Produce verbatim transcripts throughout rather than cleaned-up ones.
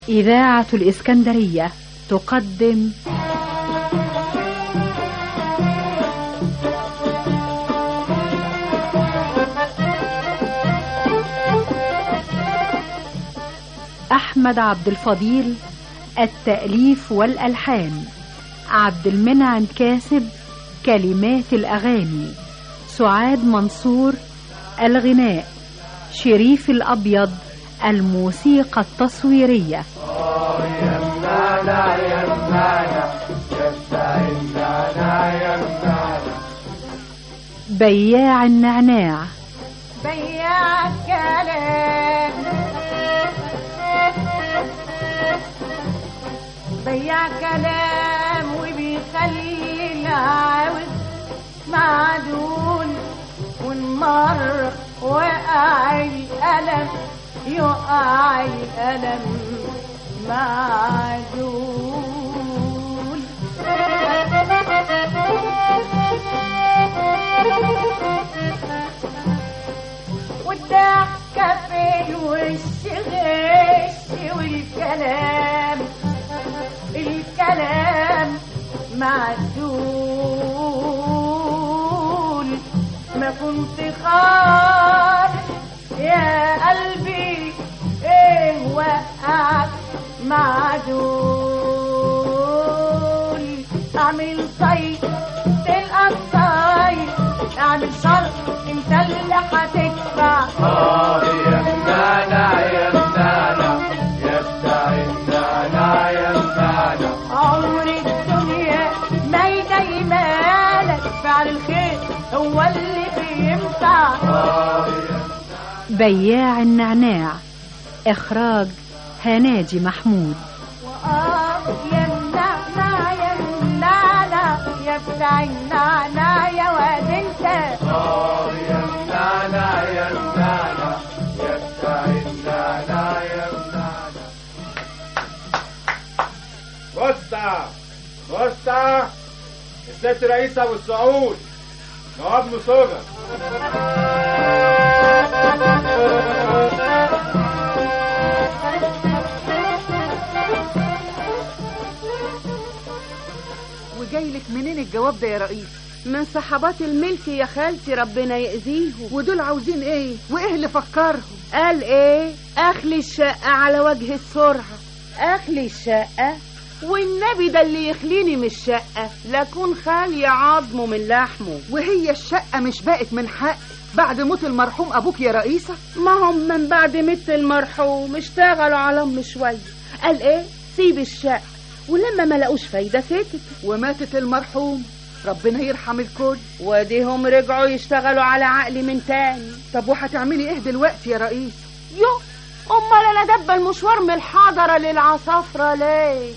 إذاعة الإسكندرية تقدم أحمد عبد الفضيل التأليف والألحان، عبد المنعم كاسب كلمات الأغاني، سعاد منصور الغناء، شريف الأبيض الموسيقى التصويرية. بياع النعناع، بياع كلام، بياع كلام وبيخلي العاوز معدول، والمر وقع القلم يقع القلم معدول. والضحكة في الوش غش، والكلام الكلام معدول. ما كنت خار يا قلبي ايه وقعك معدول. اعمل طيب تلقى الطيب، اعمل شر انت اللي هتدفع. اه يا منانا يا منانا يا بتاع النانا يا منانا. عمر الدنيا ما يدايمالك، فعل الخير هو اللي بينفع. اه يا بياع النعناع، إخراج هناجي محمود. وآه يا النعناع يا النعناع يا بتاع النعناع يا واد انت. اه يا منانا يا منانا يا بتاع النانا يا منانا. بوسطة بوسطة، الست رئيس ابو السعود نواب نصوغة. وجايلك منين الجواب ده يا رئيس؟ من صحابات الملك يا خالتي، ربنا يأذيهم. ودول عاوزين ايه وايه اللي فكرهم؟ قال ايه؟ اخلي الشقة على وجه السرعة. اخلي الشقة؟ والنبي ده اللي يخليني من الشقة لكون خالي عظمه من لحمه. وهي الشقة مش بقت من حق بعد موت المرحوم ابوك يا رئيسة؟ ما هم من بعد موت المرحوم اشتغلوا على ام شوية. قال ايه؟ سيب الشقة. ولما ما لقوش فايدة سكت. وماتت المرحوم، ربنا يرحم الكل. وديهم رجعوا يشتغلوا على عقلي من تاني. طب وهتعملي ايه دلوقتي يا رئيس؟ يو امال انا دب المشوار من الحضرة للعصافرة ليه؟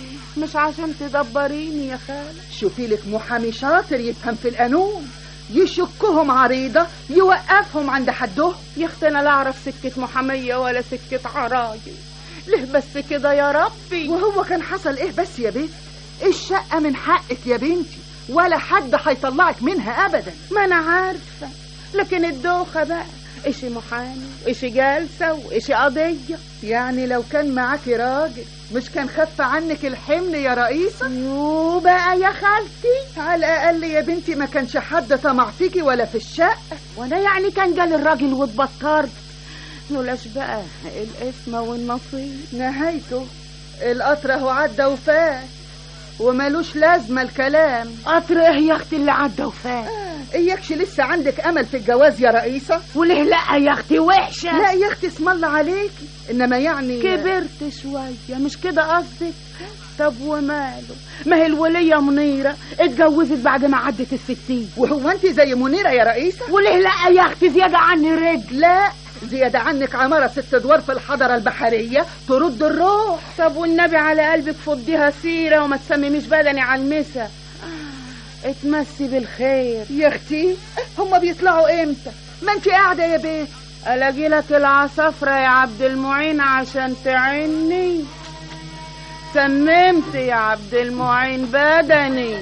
مش عشان تدبريني يا خالة. شوفي لك محامي شاطر يفهم في القانون، يشكهم عريضة يوقفهم عند حدهم. يا اختي انا لا اعرف سكة محامية ولا سكة عرايل. ليه بس كده يا ربي؟ وهو كان حصل ايه بس يا بنت؟ الشقة من حقك يا بنتي، ولا حد هيطلعك منها ابدا. ما انا عارفة، لكن الدوخة بقى اشي محامي اشي جالسة واشي قضية. يعني لو كان معاكي راجل مش كان خف عنك الحمل يا رئيسة؟ يو بقى يا خالتي، على الاقل يا بنتي ما كانش حد طمع فيكي ولا في الشقة. وانا يعني كان جال الراجل واتبطرت. نولاش بقى الاسم والنصيب نهايته القطر اهو عدى وفات ومالوش لازمة الكلام. قطر ايه يا اختي اللي عدى وفات؟ آه. اياكش لسه عندك امل في الجواز يا رئيسة؟ وليه لا يا اختي وحشة؟ لا يا اختي اسم الله عليكي، انما يعني كبرت شوية مش كده قصدك؟ طب وماله، ما هي الولية منيرة اتجوزت بعد ما عدت الستين. وهو انت زي منيرة يا رئيسة؟ وليه لا يا اختي زيادة عني رجل؟ لا زيادة عنك عمارة ست ادوار في الحضرة البحرية ترد الروح. طب والنبي على قلبك فضيها سيرة وما تسميميش بدني على المسا. اتمسي بالخير يا اختي. هم بيطلعوا امتى؟ ما انت قاعدة يا بيت. الاقي لك العصافرة يا عبد المعين عشان تعني. سممت يا عبد المعين بدني.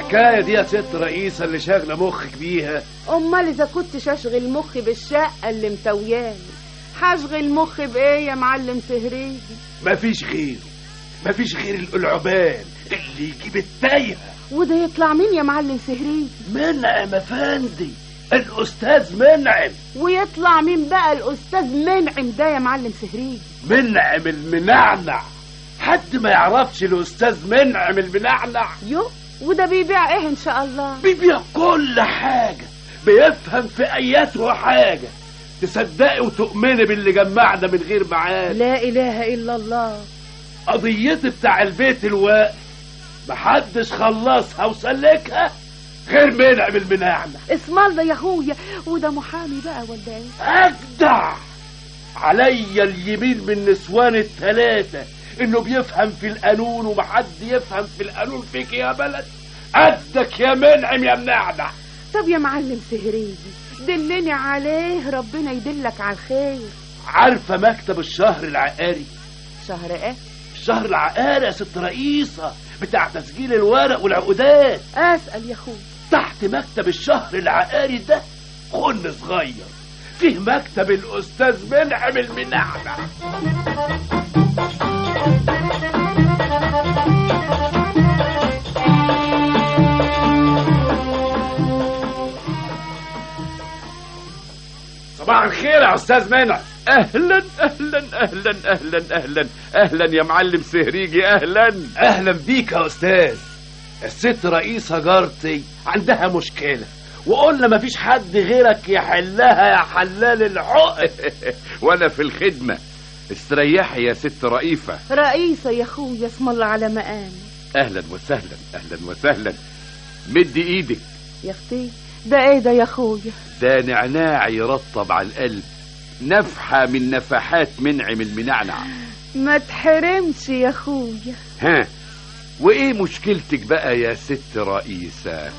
الحكايه دي يا ست رئيسه اللي شاغله مخك بيها؟ امال اذا كنتش اشغل مخي بالشقه اللي متوياني هشغل مخي بايه يا معلم سهريجي؟ مفيش غيره، مفيش غير القلعبان اللي يجيب التايهه. وده يطلع مين يا معلم سهريجي؟ منعم افندي، الاستاذ منعم. ويطلع مين بقى الاستاذ منعم ده يا معلم سهريجي؟ منعم المنعنع. حد ما يعرفش الاستاذ منعم المنعنع؟ يو، وده بيبيع ايه ان شاء الله؟ بيبيع كل حاجه، بيفهم في اياته حاجه. تصدقي وتؤمني باللي جمعنا من غير معاد. لا اله الا الله. قضيتي بتاع البيت الواقف محدش خلصها وسلكها غير منعم المنعنع. اسم الله يا اخويا، وده محامي بقى ولا ايه؟ اجدع عليا اليمين من نسوان الثلاثه انه بيفهم في القانون، ومحد يفهم في القانون فيك يا بلد قدك يا منعم يا منعنع. طب يا معلم سهريجي دلني عليه، ربنا يدلك على الخير. عارفه مكتب الشهر العقاري؟ شهر ايه؟ الشهر العقاري يا ست رئيسه، بتاع تسجيل الورق والعقودات. اسال يا اخويا. تحت مكتب الشهر العقاري ده خن صغير فيه مكتب الاستاذ منعم المنعنع. صباح الخير يا استاذ منعم. اهلا اهلا اهلا اهلا اهلا اهلا يا معلم سهريجي. اهلا اهلا بيك يا استاذ. الست رئيسة جارتي عندها مشكلة وقلنا مفيش حد غيرك يحلها يا حلال العقد. وانا في الخدمة، استريحي يا ست رئيفة. رئيسة يا اخويا، اسم الله على مقامي. اهلا وسهلا اهلا وسهلا. مدي ايدك يا اختي. ده ايه ده يا اخويا؟ ده نعناع يرطب على القلب، نفحة من نفحات منعم المنعنع. ما تحرمش يا اخويا. ها، وايه مشكلتك بقى يا ست رئيسة؟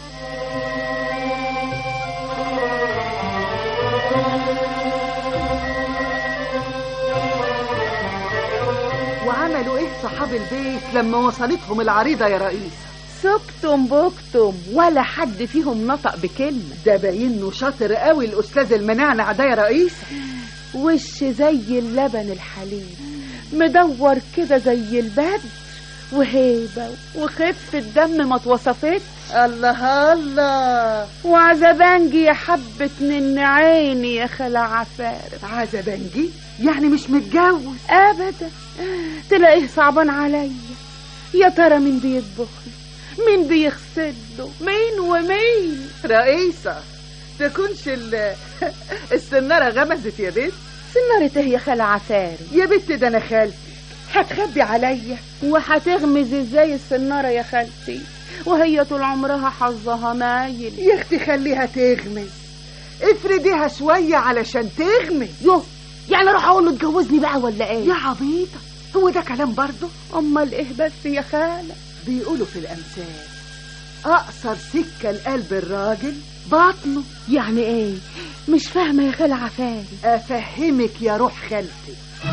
وعملوا ايه صحاب البيت لما وصلتهم العريضة يا رئيس؟ سكتم بكتم ولا حد فيهم نطق بكلمة. ده باينه شاطر قوي الاستاذ المنعنع ده يا رئيس. وش زي اللبن الحليب، مدور كده زي البدر، وهيبة وخفة دم ما توصفتش. الله الله. وعزبانجي يا حبة من عيني يا خلا عفارف. عزبانجي يعني مش متجوز؟ ابدا، تلاقيه صعبان عليا. يا ترى مين بيطبخ، مين بيغسله، مين ومين؟ رئيسة تكونش ال السنارة غمزت يا بنت؟ سنارة ايه يا خلا عفارف؟ يا بنت ده انا خالتي. هتخبي عليا؟ وهتغمز ازاي السنارة يا خالتي وهي طول عمرها حظها مايل؟ يا اختي خليها تغمز، افرديها شوية علشان تغمز. يو، يعني اروح اقول له اتجوزني بقى ولا ايه؟ يا عبيطة، هو ده كلام برضه؟ امال ايه بس يا خالة؟ بيقولوا في الامثال اقصر سكة لقلب الراجل بطنه. يعني ايه؟ مش فاهمة يا خالة عفاري. افهمك يا روح خالتي.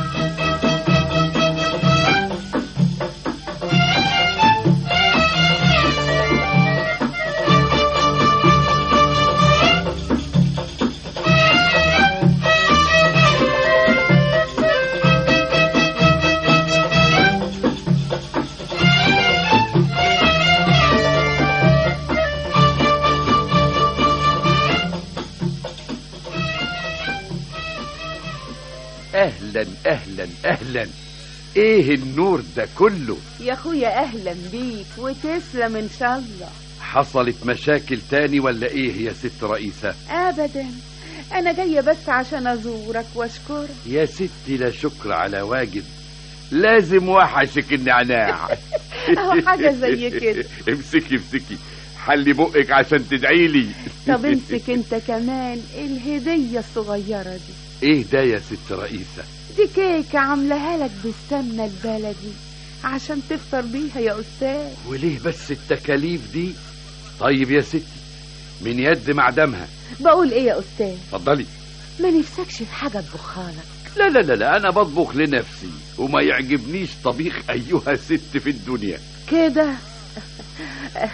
اهلا اهلا اهلا. ايه النور ده كله يا اخويا؟ اهلا بيك وتسلم ان شاء الله. حصلت مشاكل تاني ولا ايه يا ست رئيسة؟ ابدا، انا جاية بس عشان ازورك واشكرك. يا ستي لا شكر على واجب، لازم وحشك النعناع. اهو حاجة زي كده. امسكي امسكي، حلي بقك عشان تدعيلي. طب امسك انت كمان الهدية الصغيرة دي. ايه ده يا ست رئيسة؟ دي كيكة عاملاها لك بالسمنة البلدي عشان تفطر بيها يا استاذ. وليه بس التكاليف دي؟ طيب يا ستي، من يد معدمها. بقول ايه يا استاذ؟ اتفضلي. ما نفسكش في حاجة تطبخها لك؟ لا لا لا لا، انا بطبخ لنفسي وما يعجبنيش طبيخ ايها ست في الدنيا. كده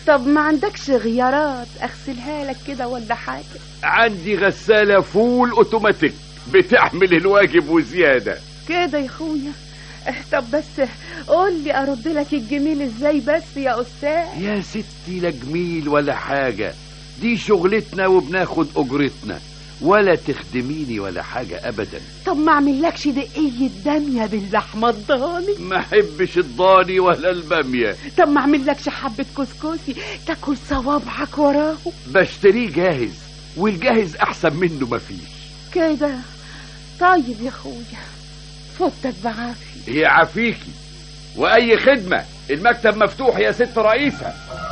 طب ما عندكش غيارات اغسلها لك كده ولا حاجه؟ عندي غسالة فول اوتوماتيك بتعمل الواجب وزيادة كده يا اخويا. طب بس قول لي ارد لك الجميل ازاي بس يا استاذ؟ يا ستي لا جميل ولا حاجة، دي شغلتنا وبناخد اجرتنا، ولا تخدميني ولا حاجة ابدا. طب ما اعملكش دقية بامية باللحمة الضاني؟ ما احبش الضاني ولا البامية. طب ما اعملكش حبة كسكسي تاكل صوابعك وراه؟ بشتريه جاهز، والجاهز احسن منه مفيش. كده طيب يا اخويا، فوتك بعافية. يعافيكي، واي خدمة المكتب مفتوح يا ست رئيسة.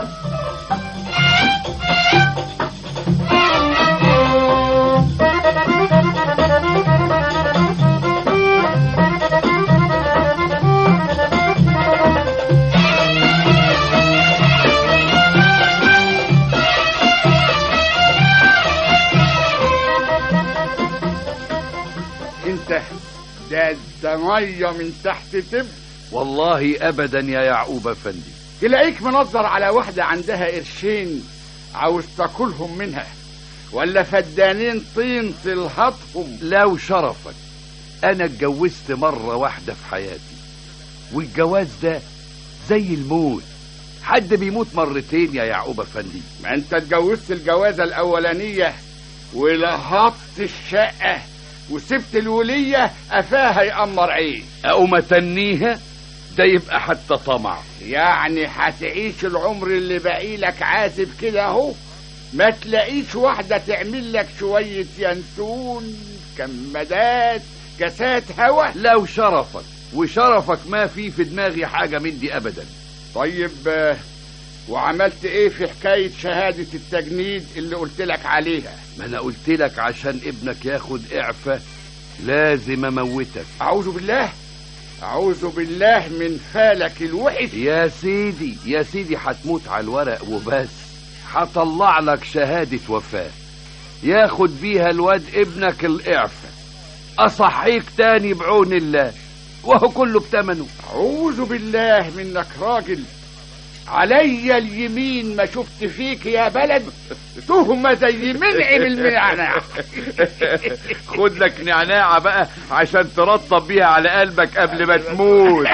انت ده ده ميه من تحت تب. والله ابدا يا يعقوب افندي. تلاقيك منظر على واحدة عندها قرشين عاوز تاكلهم منها، ولا فدانين طين تلهطهم. لو شرفك انا اتجوزت مرة واحدة في حياتي، والجواز ده زي الموت، حد بيموت مرتين يا يعقوب افندي. ما انت اتجوزت الجوازة الاولانية ولهطت الشقة وسبت الولية قفاها يأمر عيش. اقوم اتنيها؟ ده يبقى حتى طمع. يعني هتعيش العمر اللي باقيلك عازب كده اهو، ما تلاقيش واحدة تعمل لك شوية ينسون كمادات كاسات هوا؟ لو شرفك وشرفك ما في في دماغي حاجة من دي ابدا. طيب وعملت ايه في حكاية شهادة التجنيد اللي قلت لك عليها؟ ما انا قلت لك عشان ابنك ياخد اعفاء لازم اموتك. اعوذ بالله، اعوذ بالله من فالك الوحش. يا سيدي يا سيدي هتموت على الورق وبس، هطلع لك شهادة وفاة ياخد بيها الواد ابنك الاعفاء، اصحيك تاني بعون الله، وهو كله بتمنه. اعوذ بالله منك راجل، علي اليمين ما شفت فيك يا بلد تهمة زي منعم المنعناع. خد لك نعناعة بقى عشان ترطب بيها على قلبك قبل ما تموت.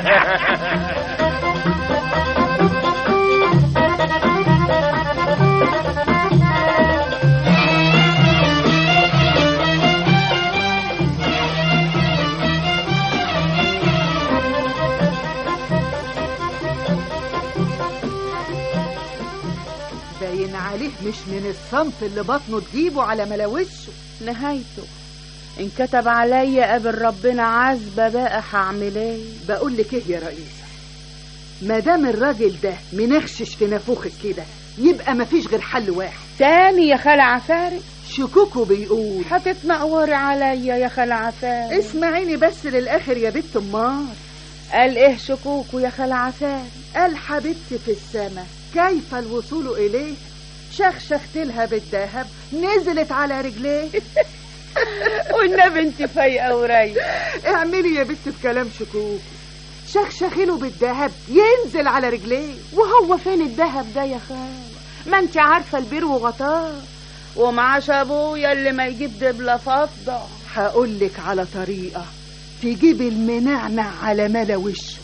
باين عليه مش من الصنف اللي بطنه تجيبه على ملاوشه. نهايته ان كتب عليا قبل ربنا عذبة بقى هعمل ايه؟ بقول لك ايه يا رئيسة، ما دام الراجل ده منخشش في نافوخك كده يبقى مفيش غير حل واحد. تاني يا خالة عفاري؟ شكوكو بيقول هتتنقوري عليا يا خالة عفاري. اسمعيني بس للاخر يا بنت امار. قال ايه شكوكو يا خالة عفاري؟ قال حبيبتي في السماء كيف الوصول اليه، شخشخت لها بالذهب نزلت على رجليه. والنبي انت فايقه ورايقه. اعملي يا بنت بكلام شكوك، شخشخيله بالذهب ينزل على رجليه. وهو فين الذهب ده يا خال؟ ما انت عارفه البير وغطاه، ومعاش ابويا اللي ما يجيب دبله فضه. هقولك على طريقه تجيب المنعنع على ملا وشه.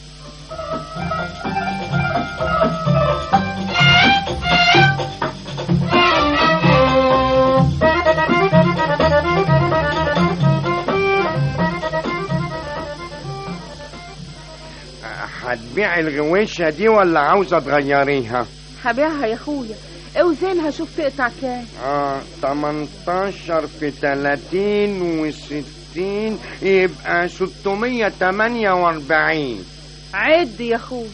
هتبيع الغويشة دي ولا عاوزة تغيريها؟ هبيعها يا اخويا، اوزنها شوف تقطع كام. اه تمنتاشر في تلاتين وستين يبقى ستمية تمانية واربعين. عد يا اخويا.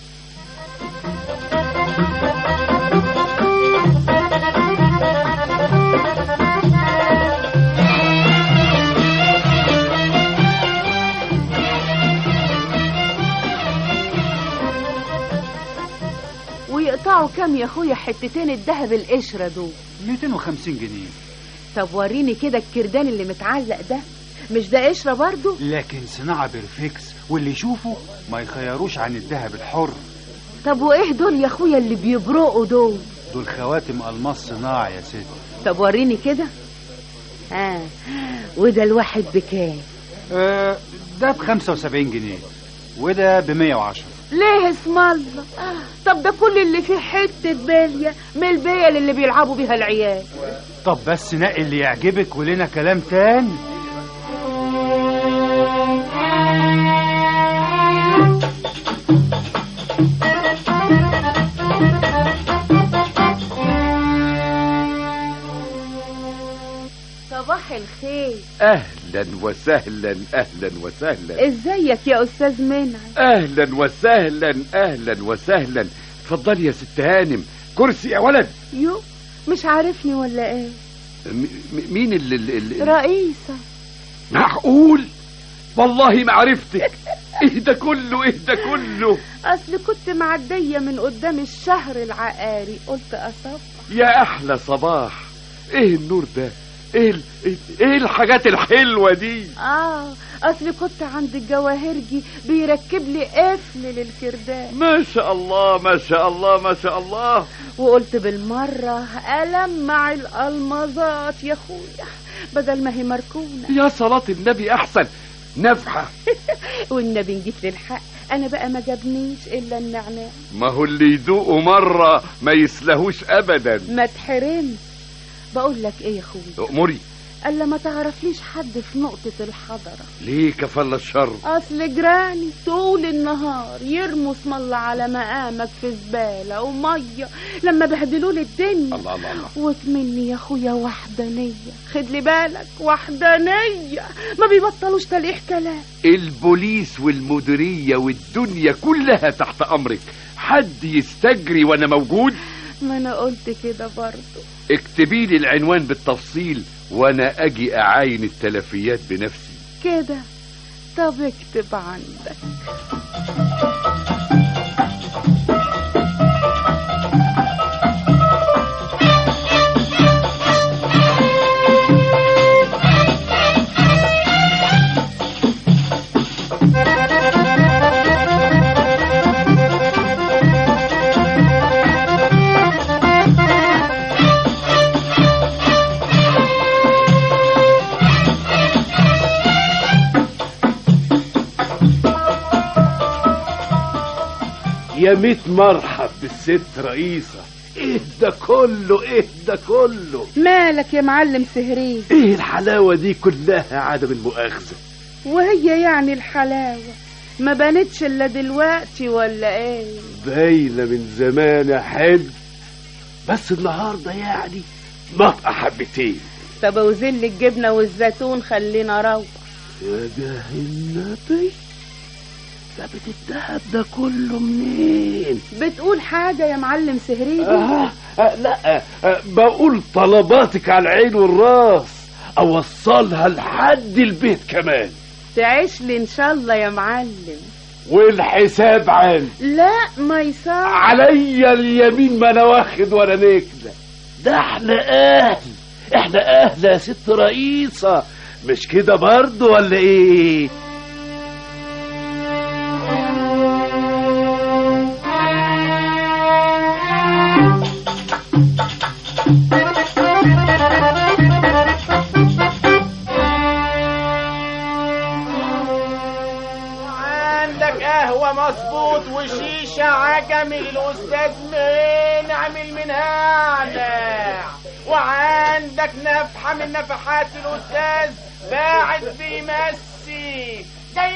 ويقطعوا كام يا اخويا حتتين الذهب القشرة دول؟ ميتين وخمسين جنيه. طب وريني كده الكردان اللي متعلق ده، مش ده قشرة برضو؟ لكن صناعة بيرفكس، واللي يشوفه ما يخيروش عن الذهب الحر. طب وايه دول يا اخويا اللي بيبرقوا دول؟ دول خواتم الماس صناعي يا ست. طب وريني كده. اه وده الواحد بكام؟ آه ده بخمسة وسبعين جنيه وده بمية وعشرة. ليه اسم الله؟ طب ده كل اللي فيه حتة بالية من البيل اللي بيلعبوا بيها العيال. طب بس نقي اللي يعجبك ولنا كلام تاني. صباح الخير. اهلا وسهلا اهلا وسهلا. ازيك يا استاذ منعم؟ اهلا وسهلا اهلا وسهلا. اتفضلي يا ست هانم، كرسي يا ولد. يو مش عارفني ولا ايه؟ م- مين اللي, اللي رئيسة. معقول؟ والله ما عرفتك. ايه ده كله ايه ده كله؟ اصل كنت معدية من قدام الشهر العقاري قلت اصبح. يا احلى صباح. ايه النور ده؟ ايه ال... ايه الحاجات الحلوة دي؟ اه اصل كنت عند الجواهرجي بيركب لي قفل للكردان. ما شاء الله ما شاء الله ما شاء الله. وقلت بالمرة ألمع الألمظات يا اخويا بدل ما هي مركونة. يا صلاة النبي احسن نفحة. والنبي نجيت للحق انا بقى ما جابنيش الا النعناع. ما هو اللي يدوقه مرة ما يسلهوش ابدا. ما تحرمش. بقول لك ايه يا اخويا؟ امري. الا ما تعرفليش حد في نقطة الحضرة. ليه كفل الشر؟ اصل جيراني طول النهار يرموا اسم الله على مقامك في زبالة ومية لما بهدلولي الدنيا. الله الله الله. وكمني يا اخويا وحدانية. خد لي بالك وحدانية ما بيبطلوش تلقيح كلام. البوليس والمديرية والدنيا كلها تحت امرك. حد يستجري وانا موجود؟ ما انا قلت كده برضو. اكتبي لي العنوان بالتفصيل وانا اجي اعاين التلفيات بنفسي. كده؟ طب اكتب عندك. يا ميت مرحب بالست رئيسة. ايه ده كله ايه ده كله؟ مالك يا معلم سهرين؟ ايه الحلاوة دي كلها عدم المؤاخذة؟ وهي يعني الحلاوة ما بانتش الا دلوقتي ولا ايه؟ باينة من زمان يا حلو، بس النهاردة يعني نطقة حبتين. طب وزل الجبنة والزيتون خلينا اروح. يا ده النبي، جابت الدهب ده كله منين؟ بتقول حاجة يا معلم سهرين؟ آه آه لا آه بقول طلباتك على العين والراس، اوصلها لحد البيت كمان. تعيش لي ان شاء الله يا معلم. والحساب عندي. لا ما يصح عليا اليمين ما انا واخد ولا نكده. ده احنا اهل احنا اهل يا ست رئيسة، مش كده برضو ولا ايه؟ وعندك قهوة مظبوط وشيشة عجمي الأستاذ منعم المنعنع، وعندك نفحة من نفحات الأستاذ باعت بيمسي.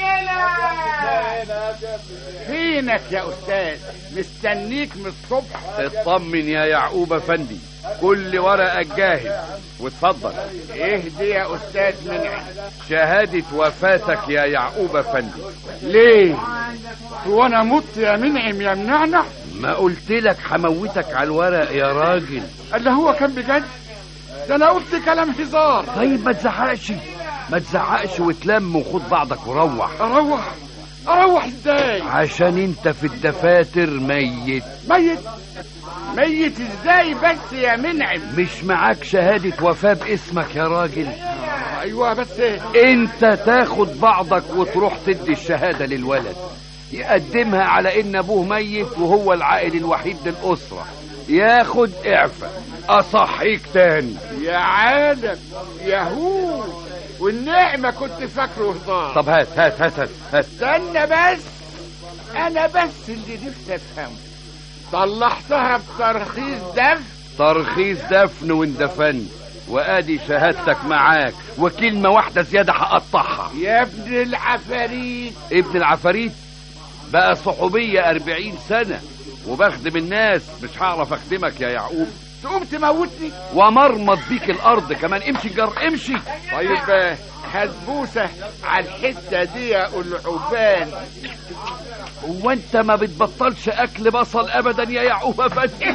فينك يا أستاذ؟ مستنيك من الصبح. اطمن يا يعقوب افندي، كل ورقة جاهز. واتفضل. اهدي يا أستاذ منعم. شهادة وفاتك يا يعقوب افندي. ليه؟ هو أنا مت يا منعم يا منعنع؟ ما قلت لك هموتك على الورق يا راجل. اللي هو كان بجد؟ ده أنا قلت كلام هزار. طيب ما تزعقش ما تزعقش وتلم وخد بعضك وروح. أروح؟ أروح إزاي؟ عشان انت في الدفاتر ميت. ميت؟ ميت إزاي بس يا منعم؟ مش معاك شهادة وفاة باسمك يا راجل؟ آه أيوة بس انت تاخد بعضك وتروح تدي الشهادة للولد. يقدمها على ان ابوه ميت وهو العائل الوحيد للاسره، ياخد اعفاء. اصحيك تاني يا عالم يا هو، والنعمة كنت فاكره هزار. طب هات هات هات هات, هات. استنى بس، انا بس اللي نفسي افهمه، طلعتها بترخيص دفن؟ ترخيص دفن واندفن، وادي شهادتك معاك، وكلمة واحدة زيادة هقطعها. يا ابن العفاريت. ابن العفاريت بقى صحوبية أربعين سنة وبخدم الناس، مش هعرف اخدمك يا يعقوب. تقوم تموتني ومرمط بيك الارض كمان. امشي جر امشي. طيب هتبوسه على الحتة دي يا العبان. هو انت ما بتبطلش اكل بصل ابدا يا يعقوب افندي؟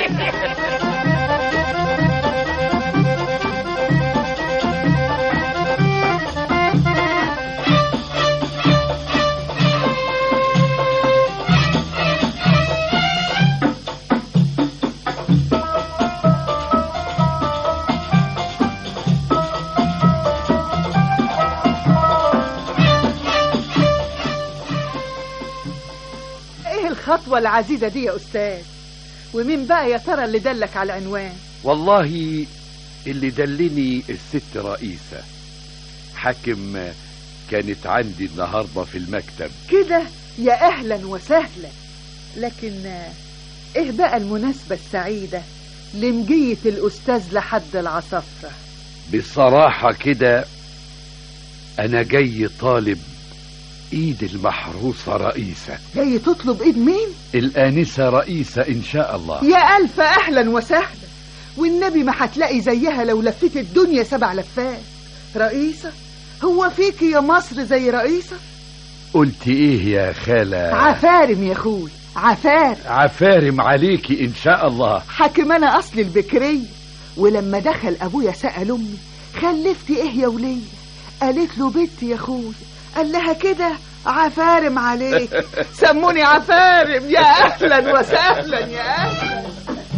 الخطوة العزيزة دي يا أستاذ؟ ومين بقى يا ترى اللي دلك على العنوان؟ والله اللي دلني الست رئيسة حاكم، كانت عندي النهاردة في المكتب كده. يا أهلا وسهلا. لكن إيه بقى المناسبة السعيدة لمجية الأستاذ لحد العصفرة؟ بصراحة كده أنا جاي طالب ايد المحروسة رئيسة. جاي تطلب ايد مين؟ الآنسة رئيسة ان شاء الله. يا ألف أهلا وسهلا، والنبي ما هتلاقي زيها لو لفيت الدنيا سبع لفات. رئيسة؟ هو فيك يا مصر زي رئيسة؟ قلت ايه يا خالة؟ عفارم يا اخوي، عفارم. عفارم عليكي ان شاء الله. حاكم انا اصل البكرية، ولما دخل ابويا سأل امي خلفتي ايه يا ولية؟ قالت له بنتي يا اخوي. قال لها كده عفارم عليك. سموني عفارم. يا اهلا وسهلا يا اهلا.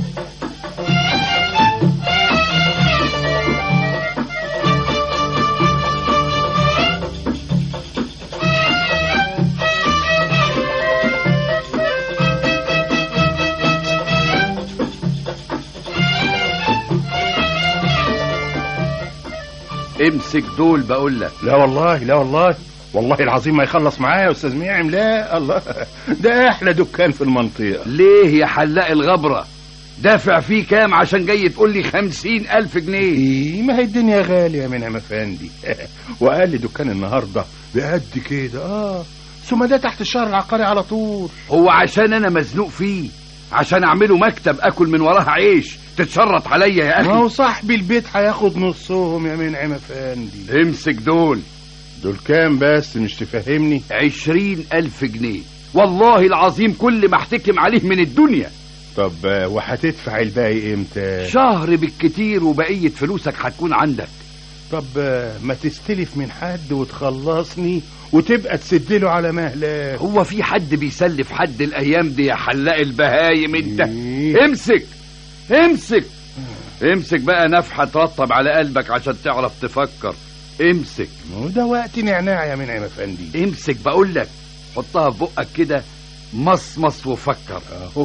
امسك دول بقول لك. لا والله لا والله والله العظيم ما يخلص معايا يا استاذ ميعم. لا الله، ده احلى دكان في المنطقة. ليه يا حلاق الغبرة؟ دافع فيه كام عشان جاي تقول لي خمسين الف جنيه؟ ايه ما هي الدنيا غالية من عم افندي. وقال لي دكان النهاردة بقد كده. اه ثم ده تحت الشهر العقاري على طول. هو عشان انا مزنوق فيه، عشان اعمله مكتب اكل من وراها عيش تتشرط عليا يا اخي؟ ما هو صاحبي البيت هياخد نصهم يا منعم افندي. امسك دول. دول كام بس مش تفهمني؟ عشرين الف جنيه والله العظيم، كل ما احتكم عليه من الدنيا. طب وهتدفع الباقي امتى؟ شهر بالكتير وبقية فلوسك هتكون عندك. طب ما تستلف من حد وتخلصني وتبقى تسدله على مهلك. هو في حد بيسلف حد الايام دي يا حلاق البهايم انت؟ إيه؟ امسك امسك امسك بقى نفحة ترطب على قلبك عشان تعرف تفكر. امسك. وده وقت نعناع يا منعم افندي. امسك بقول لك، حطها في بقك كده، مصمص وفكر. اهو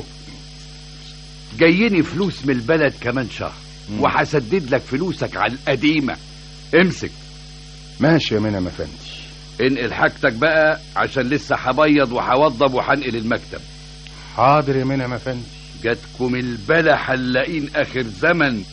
جايني فلوس من البلد كمان شهر وهسدد لك فلوسك على القديمة. امسك. ماشي يا منعم افندي. انقل حاجتك بقى عشان لسه هبيض وهوضب وهنقل المكتب. حاضر يا منعم افندي. جاتكم البلا حلاقين اخر زمن.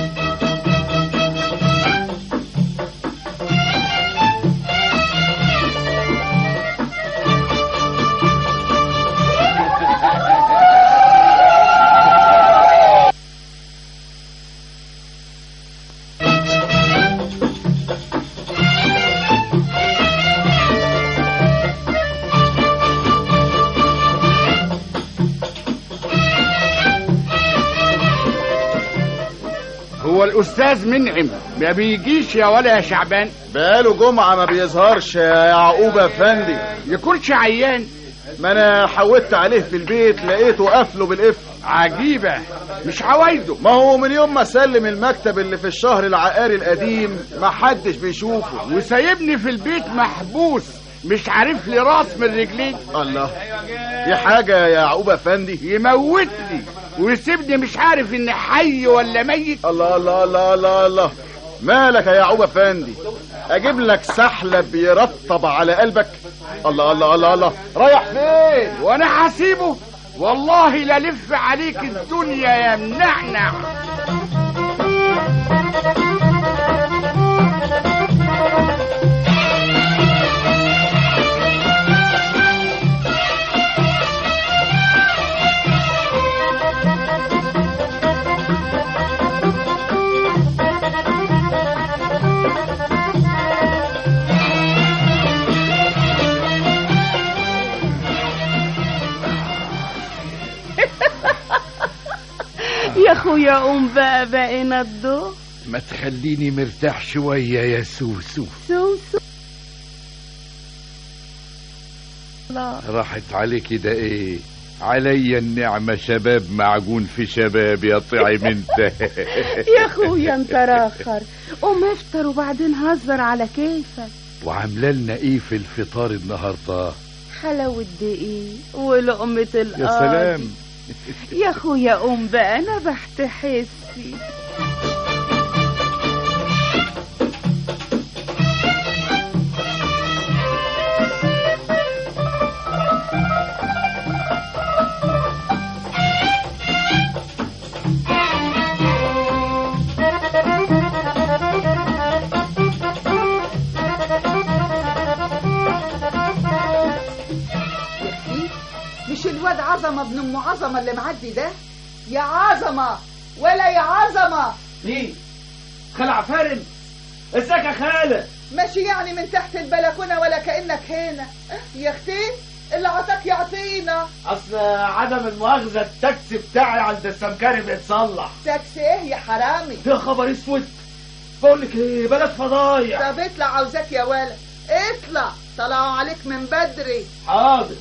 هو الأستاذ منعم ما بيجيش يا ولا يا شعبان؟ بقاله جمعة ما بيظهرش يا يعقوب افندي. يكونش عيان؟ ما انا حودت عليه في البيت لقيته قافله بالقفل. عجيبة، مش عوايده. ما هو من يوم ما سلم المكتب اللي في الشهر العقاري القديم ما حدش بيشوفه، وسايبني في البيت محبوس مش عارف لي راس من رجلين. الله، في حاجة يا يعقوب افندي؟ يموتني ويسيبني مش عارف اني حي ولا ميت. الله الله الله الله الله، مالك يا يعقوب افندي؟ اجيب لك سحلب يرطب على قلبك؟ الله الله الله الله، رايح فين؟ وانا هسيبه؟ والله لا لف عليك الدنيا يا منعنع. يا اخويا قوم بقى، بقينا الضوء. ما تخليني مرتاح شوية يا سوسو. سوسو الله، راحت عليك ده ايه؟ عليا النعمة شباب معجون في شباب يا طعم انت. يا اخويا انت راخر، قوم افطر وبعدين هزر على كيفك. وعامله لنا ايه في الفطار النهارده؟ حلاوة دقيق ولقمة القاضي. يا سلام. يا اخويا قوم بقى، انا بحت حسي. مش الواد عظمة ابن ام عظمة اللي معدي ده؟ يا عظمة ولا يا عظمة؟ ليه؟ خالة عفارم، ازيك يا خالة؟ ماشي يعني من تحت البلكونة ولا كأنك هنا. يا اختي اللي عطاك يعطينا. اصل عدم المؤاخذة التاكسي بتاعي عند السمكري بيتصلح. تاكسي ايه يا حرامي؟ يا خبر اسود، بقول لك ايه، بلاش فضايح. طب اطلع عاوزاك يا ولد، اطلع، طلعوا عليك من بدري. حاضر.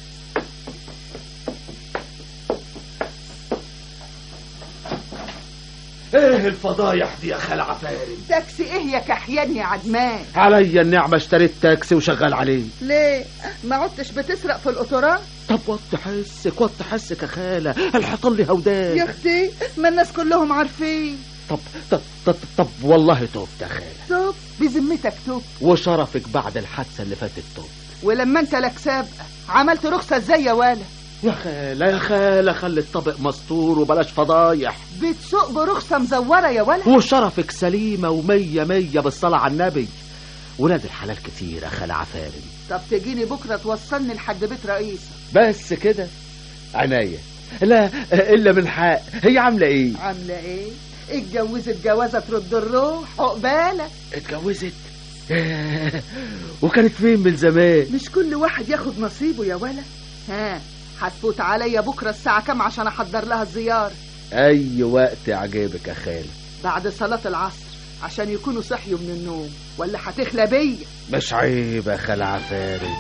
ايه الفضايح دي يا خالة عفارم؟ تاكسي ايه يا كحيان يا عدمان؟ عليا النعمة اشتريت تاكسي وشغال عليه. ليه؟ ما عدتش بتسرق في القطورات؟ طب وطي حسك وطي حسك يا خالة، الحيطان لي هودان. يا اختي ما الناس كلهم عارفين. طب طب طب, طب والله توبت يا خالة. توب بذمتك توب؟ وشرفك بعد الحادثة اللي فاتت توب. ولما انت لك سابقة عملت رخصة ازاي يا ولا؟ يا خالة يا خالة خلي الطبق مستور وبلاش فضايح. بتسوق برخصة مزورة يا ولا؟ وشرفك سليمة ومية مية بالصلاة على النبي. ولاد الحلال كتير يا خالة عفارم. طب تجيني بكرة توصلني لحد بيت رئيسة. بس كده عناية. لا إلا من حق. هي عاملة ايه؟ عاملة ايه؟ اتجوزت جوازة ترد الروح عقبالك. اتجوزت؟ وكانت فين من زمان؟ مش كل واحد ياخد نصيبه يا ولا؟ ها هتفوت عليا بكرة الساعة كام عشان احضر لها الزيارة؟ اي وقت عجبك يا خالة. بعد صلاة العصر عشان يكونوا صحيوا من النوم، ولا هتخلى بيا؟ مش عيب يا خالة عفارم.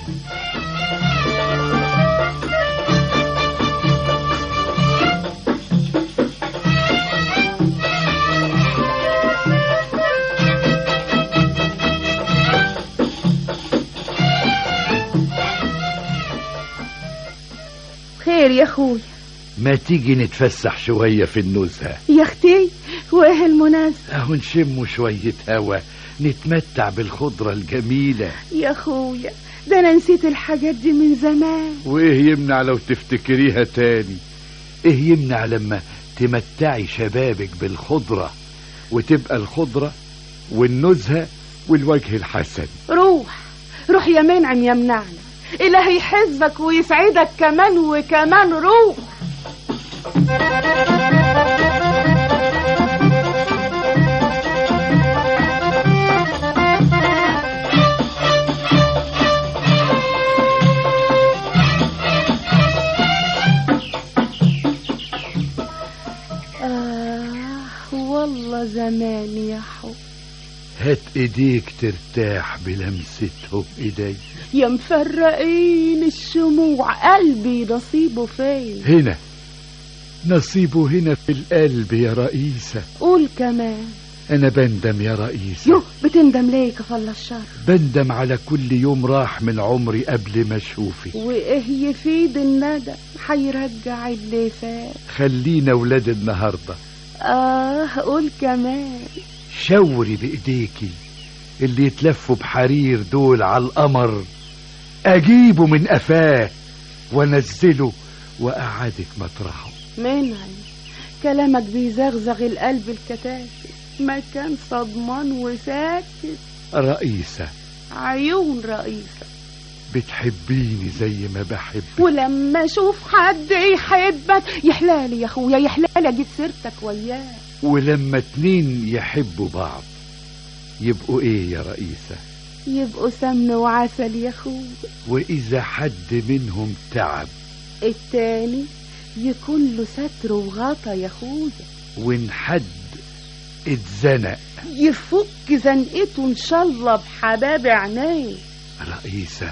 خير يا اخويا؟ ما تيجي نتفسح شوية في النزهة يا اختي؟ وايه المناسبة؟ اهو نشم شوية هوا، نتمتع بالخضرة الجميلة. يا اخويا ده انا نسيت الحاجات دي من زمان. وايه يمنع لو تفتكريها تاني؟ ايه يمنع لما تمتعي شبابك بالخضرة وتبقى الخضرة والنزهة والوجه الحسن؟ روح روح يا منعم يا منعنا، إلهي يحفظك ويسعدك كمان وكمان. روح. آه والله زمان يا حب. هات ايديك ترتاح بلمستهم ايدي. يا مفرقين الشموع، قلبي نصيبه فين؟ هنا نصيبه هنا في القلب يا رئيسة. قول كمان. أنا بندم يا رئيس. يو بتندم ليه كفل الشر؟ بندم على كل يوم راح من عمري قبل ما أشوفك. وإيه يفيد الندم؟ حيرجع اللي فات. خلينا ولاد النهاردة. آه قول كمان. شوري بإيديكي اللي يتلفوا بحرير دول على القمر، أجيبه من قفاه وانزله وأقعدك مطرحه. منعم كلامك بيزغزغ القلب الكتاسي، ما كان صدمان وساكت. رئيسة عيون رئيسة، بتحبيني زي ما بحبك، ولما اشوف حد يحبك يحلالي يا اخويا يحلالي اجيب سيرتك وياه. ولما اتنين يحبوا بعض يبقوا ايه يا رئيسة؟ يبقوا سمن وعسل يا اخويا. واذا حد منهم تعب التاني يكون له ستر وغطا يا اخويا. وان حد اتزنق يفك زنقته ان شاء الله بحباب عينيه. رئيسة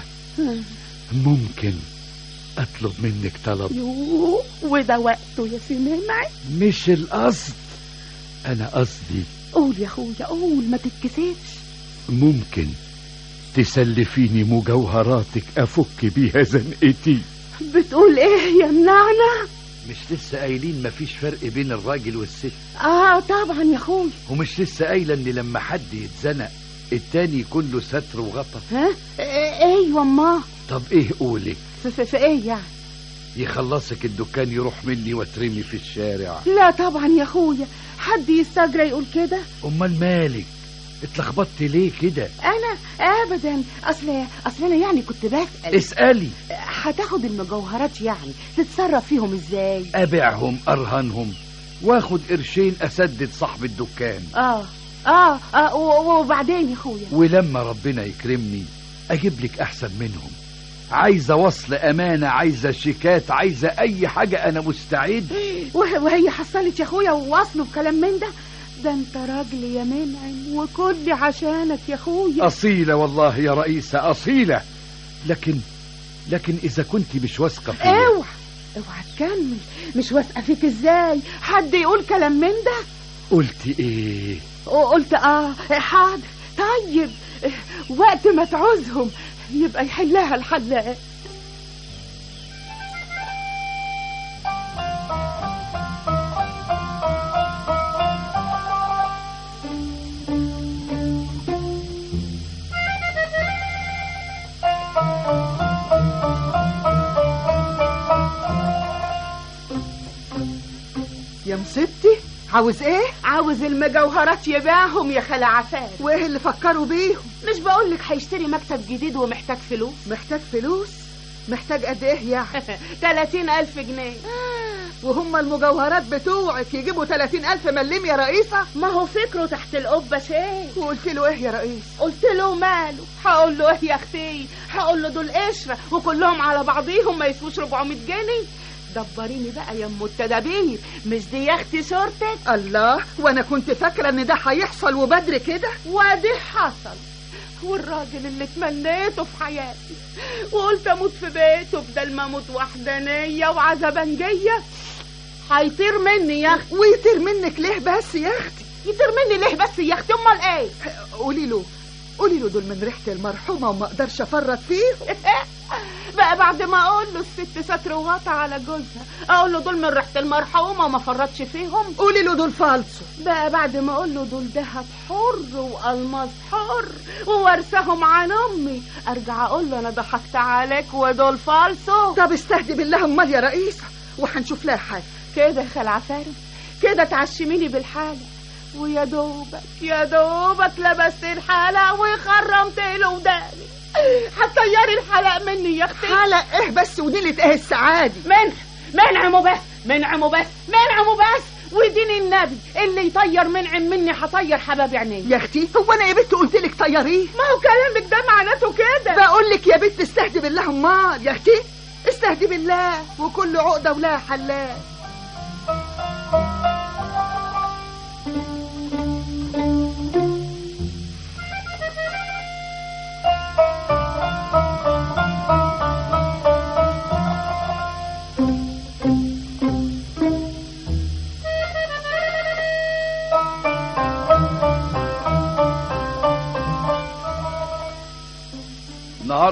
ممكن اطلب منك طلب؟ يوه وده وقته يا سمنعي. مش القصد، انا قصدي. قول يا اخويا قول ما تتكسفش. ممكن تسلفيني مجوهراتك افك بيها زنقتي؟ بتقول ايه يا منعنع؟ مش لسه قايلين مفيش فرق بين الراجل والست؟ اه طبعا يا اخويا. ومش لسه قايله ان لما حد يتزنق التاني يكون له ستر وغطا؟ ها ايوه ما. طب ايه قولي؟ في, في ايه يعني؟ يخلصك الدكان يروح مني واترمي في الشارع؟ لا طبعا يا اخويا، حد يستجرى يقول كده؟ امال مالك اتلخبطت ليه كده؟ انا ابدا، اصل اصل انا يعني كنت بسال. اسالي. هتاخد المجوهرات يعني تتصرف فيهم ازاي؟ ابيعهم ارهنهم واخد قرشين اسدد صاحب الدكان. اه اه, آه وبعدين يا اخويا؟ ولما ربنا يكرمني اجيب لك احسن منهم. عايزه وصل امانه، عايزه شيكات، عايزه اي حاجه، انا مستعد. وهي حصلت يا اخويا ووصلوا بكلام من ده؟ ده انت راجل يا منعم وكل عشانك يا اخويا. اصيله والله يا رئيسه اصيله، لكن لكن اذا كنت مش واثقه فيا. اوعى اوعى تكمل. مش واثقه فيك ازاي؟ حد يقول كلام من ده؟ قلت ايه؟ قلت اه حاضر. طيب وقت ما تعوزهم يبقى يحلها الحلاق. يا مصيبتي، عاوز ايه؟ عاوز المجوهرات يبيعهم يا خالة عفاف. وايه اللي فكروا بيهم؟ مش بقولك هيشتري مكتب جديد ومحتاج فلوس؟ محتاج فلوس؟ محتاج قد ايه يعني؟ تلاتين الف جنيه. آه وهم المجوهرات بتوعك يجيبوا تلاتين الف مليم يا رئيسة؟ ما هو فكره تحت القبة شيء. وقلت له ايه يا رئيس؟ قلت له ماله؟ هقول له ايه يا اختي؟ هقول له دول قشرة وكلهم على بعضيهم ما يسووش أربعمية جنيه. دبريني بقى يا ام التدابير، مش دي يا اختي صورتك؟ الله، وانا كنت فاكره ان ده هيحصل وبدري كده. وادي حصل. والراجل اللي تمنيته في حياتي وقلت اموت في بيته بدل ما اموت وحدانيه وعزبنجيه هيطير مني يا اختي. ويطير منك ليه بس يا اختي؟ يطير مني ليه بس يا اختي؟ امال ايه؟ قولي له قولي له دول من ريحه المرحومه وما اقدرش افرط فيهم. بقى بعد ما اقول له الست ستر وغطا على جوزها اقول له دول من ريحه المرحومه وما فرطش فيهم؟ قولي له دول فالصو. بقى بعد ما اقول له دول دهب حر والماس حر وورثهم عن امي ارجع اقول له انا ضحكت عليك ودول فالصو؟ طب استهدي بالله امال يا رئيسه وهنشوف لها حاجه. كده يا خال عفارف كده تعشميني بالحاله، ويا دوبك يا دوبك لبست الحلق وخرمت له وداني. هتطيري الحلق مني يا اختي. حلق ايه بس ونيلة ايه السعادي؟ منع منعمه بس منعمه بس منعمه بس ودين النبي اللي يطير منعم مني هطير حباب عينيه. يا اختي هو انا يا بنت قلت لك طيريه؟ ما هو كلامك ده معناته كده. بقول لك يا بنت استهدي بالله امال. يا اختي استهدي بالله وكل عقده ولها حلال.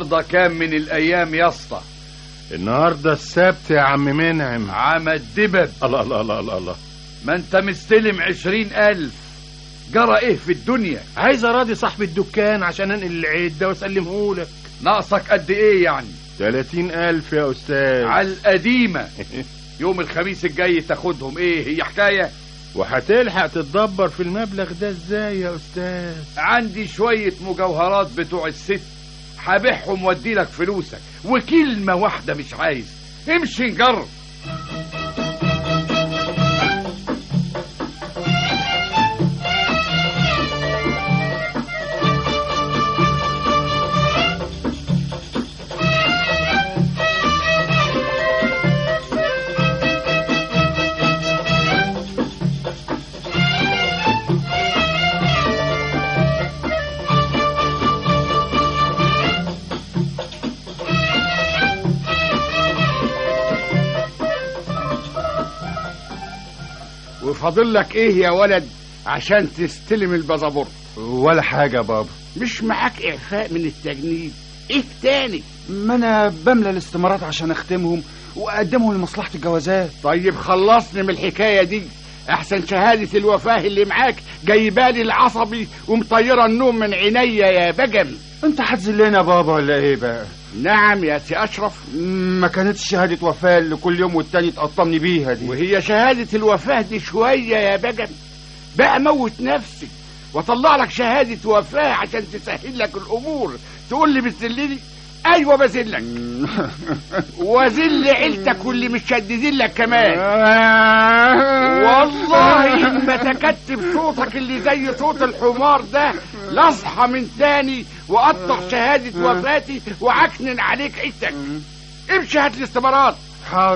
النهارده كام من الايام يا اسطى؟ النهارده السبت يا عم منعم. عم الدبب. الله الله الله الله الله. ما انت مستلم عشرين الف، جرى ايه في الدنيا؟ عايز اراضي صاحب الدكان عشان انقل العيد ده واسلمهولك. ناقصك قد ايه يعني؟ تلاتين الف يا استاذ. على القديمة. يوم الخميس الجاي تاخدهم. ايه هي حكاية؟ وهتلحق تتدبر في المبلغ ده ازاي يا استاذ؟ عندي شوية مجوهرات بتوع الست هبيعهم وادي لك فلوسك، وكلمة واحدة مش عايز. امشي نجرب. وفاضل لك ايه يا ولد عشان تستلم البازابورت؟ ولا حاجة يا بابا. مش معاك اعفاء من التجنيد؟ ايه تاني؟ ما انا بملى الاستمارات عشان اختمهم واقدمهم لمصلحة الجوازات. طيب خلصني من الحكاية دي، احسن شهادة الوفاة اللي معاك جايبالي العصبي ومطيرة النوم من عينيا يا بجم. انت هتذلنا يا بابا ولا ايه بقى؟ نعم يا سي اشرف. ما كانتش شهادة وفاة اللي كل يوم والتاني تقطمني بيها دي. وهي شهادة الوفاة دي شوية يا بجم؟ بقى موت نفسك واطلع لك شهادة وفاة عشان تسهل لك الامور، تقول لي بتذلني؟ ايوه بذلك وذل عيلتك واللي مش شددين لك كمان. والله ان ما تكتب صوتك اللي زي صوت الحمار ده لاصحى من تاني واقطع شهادة وفاتي وعكنن عليك عيلتك. امشي هات الاستمارات. حاضر.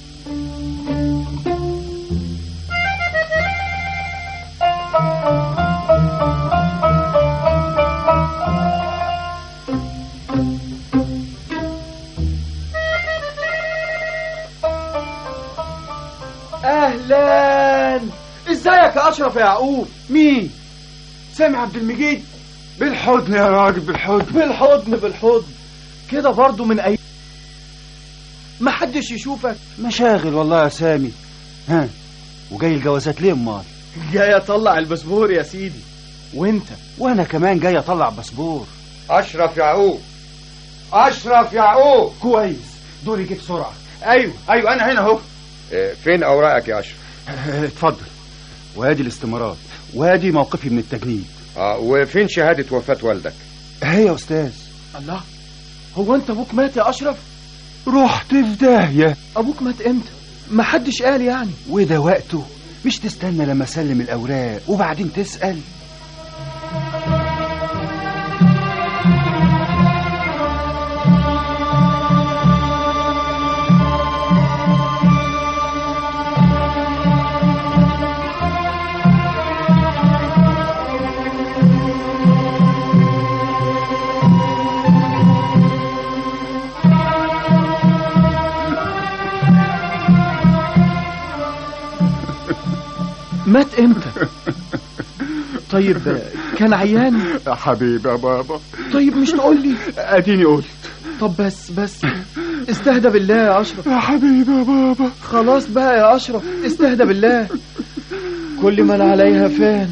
اهلا، ازيك يا اشرف يا يعقوب؟ مين؟ سامي عبد المجيد. بالحضن يا راجل، بالحضن بالحضن بالحضن كده برضو من اي ما حدش يشوفك. مشاغل والله يا سامي. ها، وجاي الجوازات ليه امال؟ جاي اطلع الباسبور يا سيدي. وانت؟ وانا كمان جاي اطلع باسبور. اشرف يعقوب، اشرف يعقوب. كويس، دوري جه بسرعه. ايوه ايوه انا هنا اهو. اه فين اوراقك يا اشرف؟ اه اتفضل. وادي الاستمارات، وادي موقفي من التجنيد. اه وفين شهادة وفاة والدك؟ هي يا استاذ. الله، هو انت ابوك مات يا اشرف؟ رحت في داهيه. ابوك مات امتى؟ ما حدش قال يعني. وده وقته، مش تستنى لما اسلم الاوراق وبعدين تسأل؟ مات امتى؟ طيب كان عيان؟ يا حبيبي يا بابا. طيب مش تقول لي؟ اديني قلت. طب بس بس استهدى بالله يا اشرف. يا حبيبي يا بابا. خلاص بقى يا اشرف، استهدى بالله. كل من عليها فان.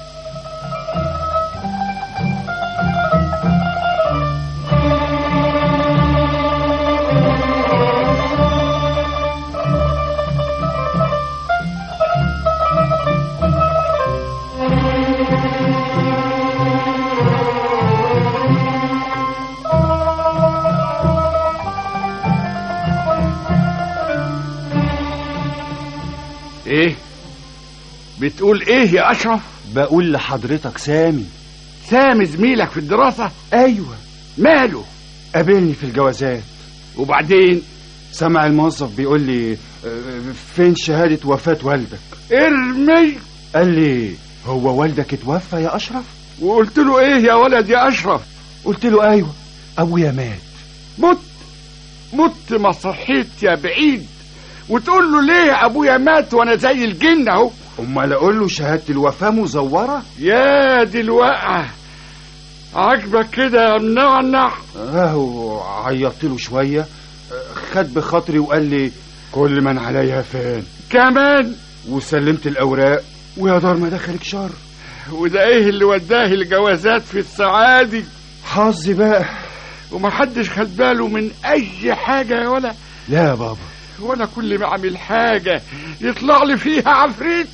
ايه بتقول ايه يا اشرف؟ بقول لحضرتك سامي. سامي زميلك في الدراسة؟ ايوه. ماله؟ قابلني في الجوازات. وبعدين؟ سمع الموظف بيقول لي فين شهادة وفاة والدك؟ ارمي. قال لي هو والدك اتوفى يا اشرف؟ وقلت له ايه يا ولد يا اشرف؟ قلت له ايوه ابويا مات. مت مت ما صحيت يا بعيد، وتقول له ليه ابويا مات وانا زي الجن اهو؟ امال اقول له شهادة الوفاة مزورة؟ يا دي الوقعة. عاجبك كده يا منعنع؟ اهو عيطت له شويه، خد بخاطري وقال لي كل من عليها فان كمان، وسلمت الاوراق ويا دار ما دخلك شر. وده ايه اللي وداه الجوازات في السعادي؟ حظي بقى. ومحدش خد باله من اي حاجه يا ولا؟ لا يا بابا، ولا كل ما اعمل حاجه يطلع لي فيها عفريت.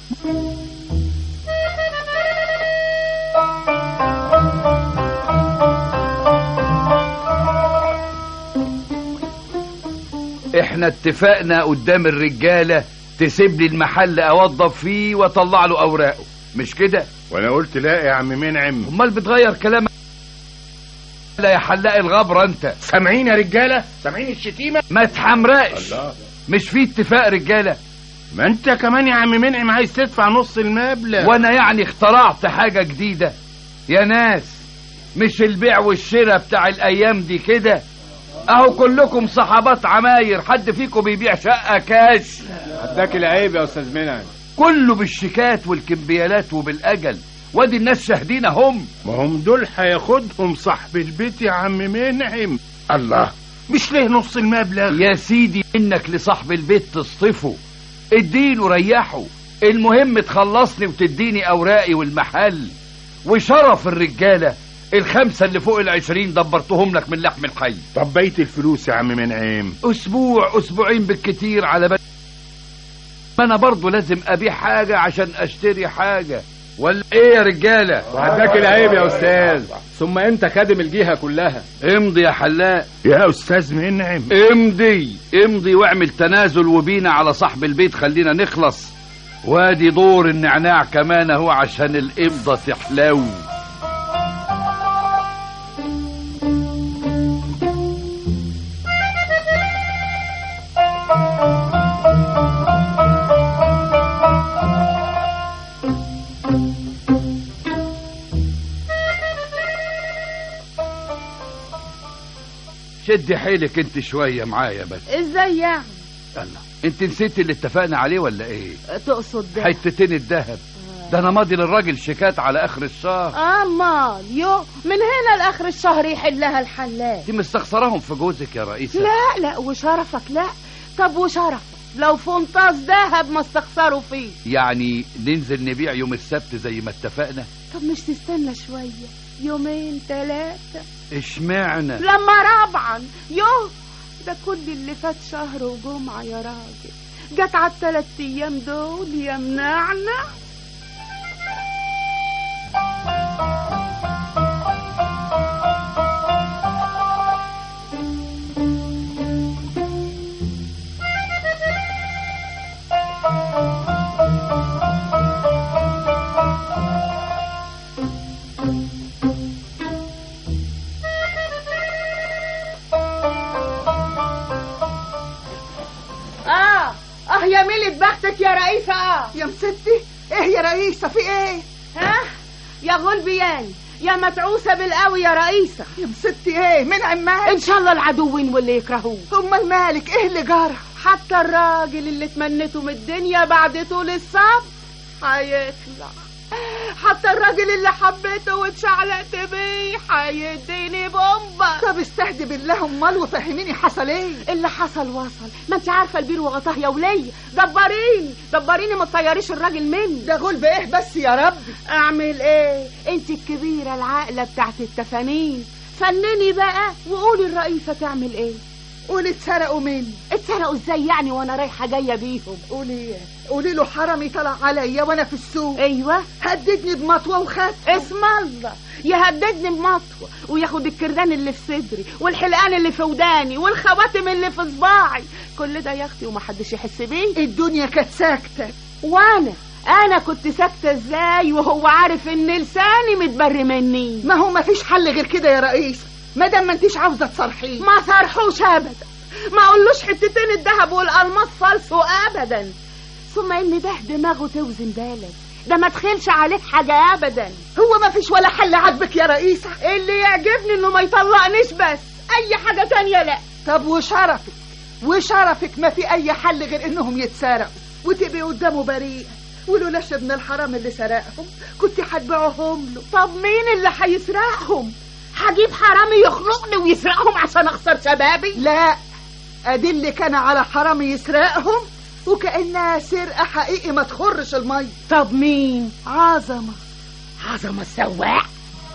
احنا اتفقنا قدام الرجالة تسيب لي المحل اوضب فيه واطلع له اوراقه، مش كده؟ وانا قلت لا يا عم منعم. امال بتغير كلامك؟ لا يا حلاق الغبرة انت. سامعين يا رجالة؟ سامعين الشتيمة؟ ما تحمرقش. الله. مش في اتفاق رجالة؟ ما انت كمان يا عم منعم عايز تدفع نص المبلغ. وانا يعني اخترعت حاجة جديدة؟ يا ناس مش البيع والشراء بتاع الايام دي كده؟ اهو كلكم صحابات عماير، حد فيكم بيبيع شقة كاش؟ عداك العيب يا استاذ منعم. كله بالشيكات والكمبيالات وبالاجل، وادي الناس شاهدين هم. ما هم دول هياخدهم صاحب البيت يا عم منعم. الله، مش ليه نص المبلغ؟ يا سيدي انك لصاحب البيت تصطفه، اديله ريحه، المهم تخلصني وتديني اوراقي والمحل. وشرف الرجالة الخمسة اللي فوق العشرين دبرتهم لك من لحم الحي. طب بيت الفلوس يا عم منعم؟ اسبوع اسبوعين بالكتير، على بال ما انا برضو لازم ابيع حاجة عشان اشتري حاجة، ولا ايه يا رجالة؟ عداك العيب يا استاذ، ثم انت خادم الجهة كلها. امضي يا حلاق. يا استاذ منعم امضي امضي واعمل تنازل وبينا على صاحب البيت، خلينا نخلص. وادي دور النعناع كمان اهو عشان الامضة تحلو. شدي حيلك انت شوية معايا بس. ازاي يعني؟ الله، انت نسيتي اللي اتفقنا عليه ولا ايه؟ تقصد ده حتتين الذهب ده انا ماضي للراجل شيكات على اخر الشهر. امال يو من هنا لاخر الشهر يحلها الحلاق. دي مستخسراهم في جوزك يا رئيسة. لا لا وشرفك لا. طب وشرفك لو فنطاس ذهب ما استخسروا فيه؟ يعني ننزل نبيع يوم السبت زي ما اتفقنا؟ طب مش تستنى شوية، يومين ثلاثة؟ اشمعنى؟ لما ربعا يوه ده كل اللي فات شهر وجمعة يا راجل، جت على الثلاث ايام دول يا منعنع. اه يا ميلة بختك يا رئيسة. اه يا مستي ايه يا رئيسة في ايه؟ ها يا غلبيان يا متعوسة بالقوي يا رئيسة. يا مستي ايه من عمال؟ ان شاء الله العدوين واللي يكرهوه. امال مالك ايه اللي جرى؟ حتى الراجل اللي تمنيته من الدنيا بعد طول الصبر هيطلع، حتى الراجل اللي حبيته واتشعلقت بيه هيديني بومبا. طب استهدي بالله امال وفهميني حصل ايه؟ اللي حصل وصل، ما انت عارفه البير وغطاه يا وليه. دبريني دبريني ما تطيريش الراجل مني. ده غول بايه بس يا ربي؟ اعمل ايه؟ انت الكبيره العاقله بتاعت التفانين، فنني بقى وقولي الرئيسه تعمل ايه. قولي اتسرقوا مني. اتسرقوا ازاي يعني وانا رايحه جايه بيهم؟ قولي قولي له حرمي طلع عليا وانا في السوق. ايوه هددني بمطوه وخد. اسم الله يهددني بمطوه وياخد الكردان اللي في صدري والحلقان اللي في وداني والخواتم اللي في صباعي، كل ده يا اختي ومحدش يحس بيه. الدنيا كانت ساكته وانا انا كنت ساكته ازاي وهو عارف ان لساني متبر مني؟ ما هو ما فيش حل غير كده يا رئيس، ما دام ما انتيش عاوزه تصرحيه. ما صرحوش ابدا، ما اقولوش حتتين الذهب والالماس فالصو ابدا، ثم ان ده دماغه توزن بالك، ده ما تخيلش عليه حاجه ابدا. هو ما فيش ولا حل عاجبك يا رئيسه؟ اللي يعجبني انه ما يطلقنيش بس، اي حاجه تانية لا. طب وشرفك وشرفك ما في اي حل غير انهم يتسرقوا وتبقي قدامه بريئه، ولولاش ابن الحرام اللي سرقهم كنت هتبيعهم له. طب مين اللي هيسرقهم؟ هجيب حرامي يخنقني ويسرقهم عشان اخسر شبابي؟ لا، ادلك انا على حرامي يسرقهم وكأنها سرقة حقيقي ما تخرش المية. طب مين؟ عظمة. عظمة السواق.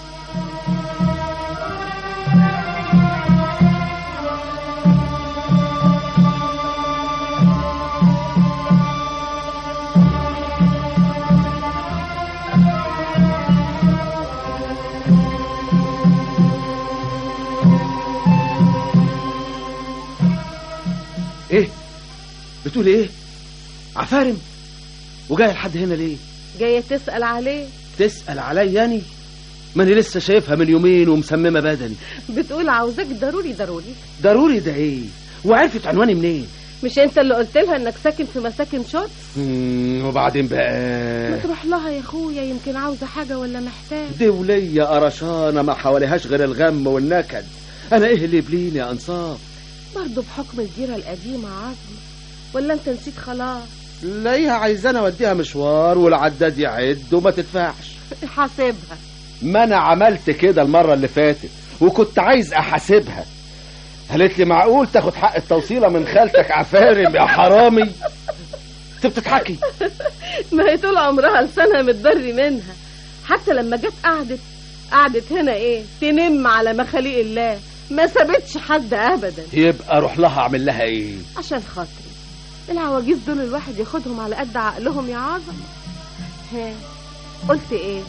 ايه بتقول ايه؟ عفارم؟ وجاي لحد هنا ليه؟ جاية تسأل عليه. تسأل عليا يعني؟ ماني لسه شايفها من يومين ومسممة بدني. بتقول عاوزاك ضروري ضروري. ضروري ده ايه؟ وعرفت عنواني منين؟ مش انت اللي قلت لها انك ساكن في مساكن شط؟ امم وبعدين بقى ما تروح لها يا اخويا، يمكن عاوزة حاجة ولا محتاج. دي ولية قرشانة ما حواليهاش غير الغم والنكد. انا ايه اللي يبليني يا انصاف؟ برضه بحكم الجيرة القديمة عظمة، ولا انت نسيت خلاص؟ لاقيها عايزانا اوديها مشوار والعداد يعد وما تدفعش. حاسبها. ما انا عملت كده المرة اللي فاتت وكنت عايز احاسبها. قالت لي معقول تاخد حق التوصيلة من خالتك عفارم يا حرامي؟ انت بتضحكي؟ ما هي طول عمرها لسانها متضري منها، حتى لما جت قعدت قعدت هنا ايه تنم على مخاليق الله، ما سابتش حد ابدا. يبقى اروح لها اعمل لها ايه؟ عشان خاطري العواجيز دول الواحد ياخدهم على قد عقلهم يا عظمة. ها قلت ايه؟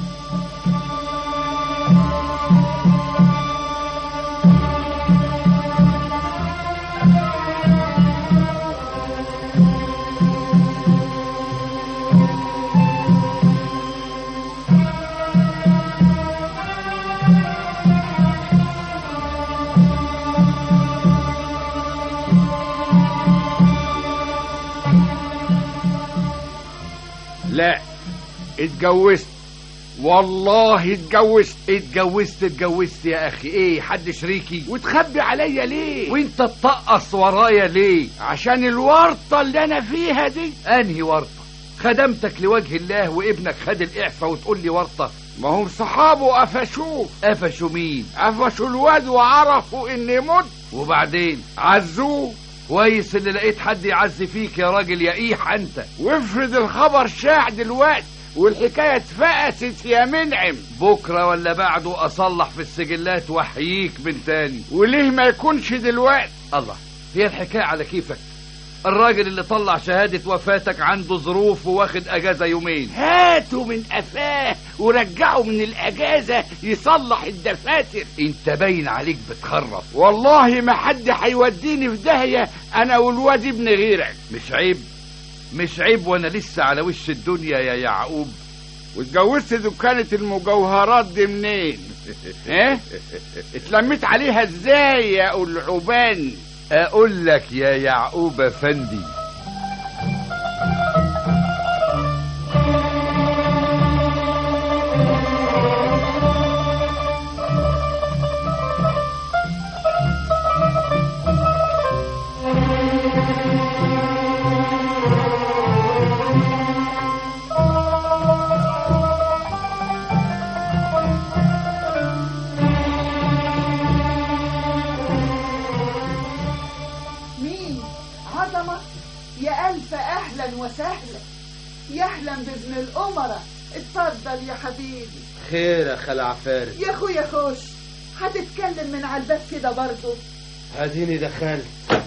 لا اتجوزت، والله اتجوزت. اتجوزت اتجوزت يا اخي، ايه حد شريكي؟ وتخبي عليا ليه؟ وانت تطقص ورايا ليه؟ عشان الورطة اللي انا فيها دي. انهي ورطة؟ خدمتك لوجه الله وابنك خد الاعفاء وتقول لي ورطة؟ ما هم صحابه قفشوه. قفشوا مين؟ قفشوا الواد وعرفوا اني مت. وبعدين عزوه. كويس اللي لقيت حد يعزي فيك يا راجل يا ايح انت. وافرض الخبر شاع دلوقتي والحكاية اتفقست يا منعم، بكرة ولا بعده اصلح في السجلات واحييك من تاني. وليه ما يكونش دلوقتي؟ الله، هي الحكاية على كيفك. الراجل اللي طلع شهادة وفاتك عنده ظروف وواخد اجازة يومين. هاتوا من قفاه ورجعوا من الاجازة يصلح الدفاتر. انت باين عليك بتخرف. والله ما حد هيوديني في داهية انا والواد ابن غيرك. مش عيب؟ مش عيب وانا لسه على وش الدنيا يا يعقوب؟ واتجوزت دكانة المجوهرات دي منين؟ ايه اتلميت عليها ازاي يا العبان؟ اقول لك يا يعقوب افندي، وسهلا. يا اهلا بابن الامراء، اتفضل يا حبيبي. خير يا خال عفارم. يا اخويا خش، هتتكلم من على الباب كده برضه؟ اديني دخلت.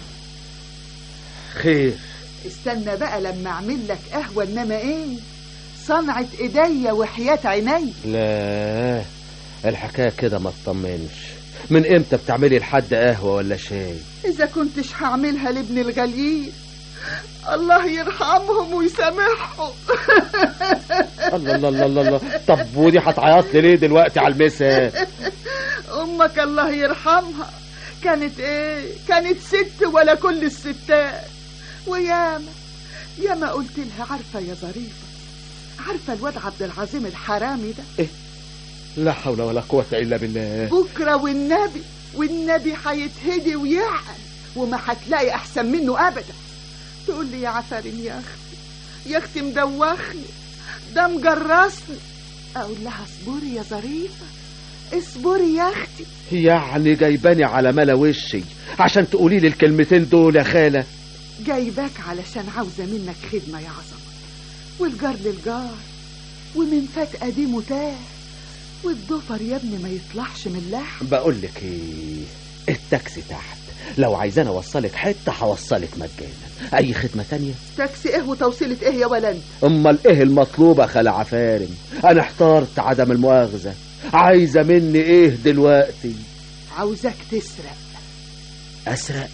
خير. استنى بقى لما اعمل لك قهوه، انما ايه صنعة ايديا وحياة عيني. لا الحكايه كده ما تطمنش. من امتى بتعملي لحد قهوه ولا شاي؟ اذا كنتش هعملها لابن الغليل الله يرحمهم ويسامحهم. الله الله الله الله. طب ودي هتعيط لي ليه دلوقتي على المسا؟ امك الله يرحمها كانت ايه، كانت ست ولا كل الستات. وياما ياما قلت لها عارفه يا ظريفه، عارفه الواد عبد العظيم الحرامي ده؟ ايه لا حول ولا قوه الا بالله. بكره والنبي والنبي هيتهدي ويعقل وما هتلاقي احسن منه ابدا. تقول لي يا عفارم يا اختي، يا اختي مدوخني ده مجرسني. اقول لها اصبري يا ظريفه، اصبري يا اختي. يعني جايباني على ملا وشي عشان تقولي لي الكلمتين دول يا خالة؟ جايباك علشان عاوزة منك خدمة يا عظمة، والجار للجار، ومن فات قديم وتاه، والضفر يا ابني ما يطلعش من اللحم. بقول لك ايه، التاكسي تحت، لو عايزانا اوصلك حته هوصلك مجانا. اي خدمه تانية؟ تاكسي ايه وتوصيله ايه يا ولا انت؟ امال ايه المطلوب يا خالة عفارم؟ انا احترت عدم المؤاخذه، عايزه مني ايه دلوقتي؟ عاوزك تسرق. اسرق؟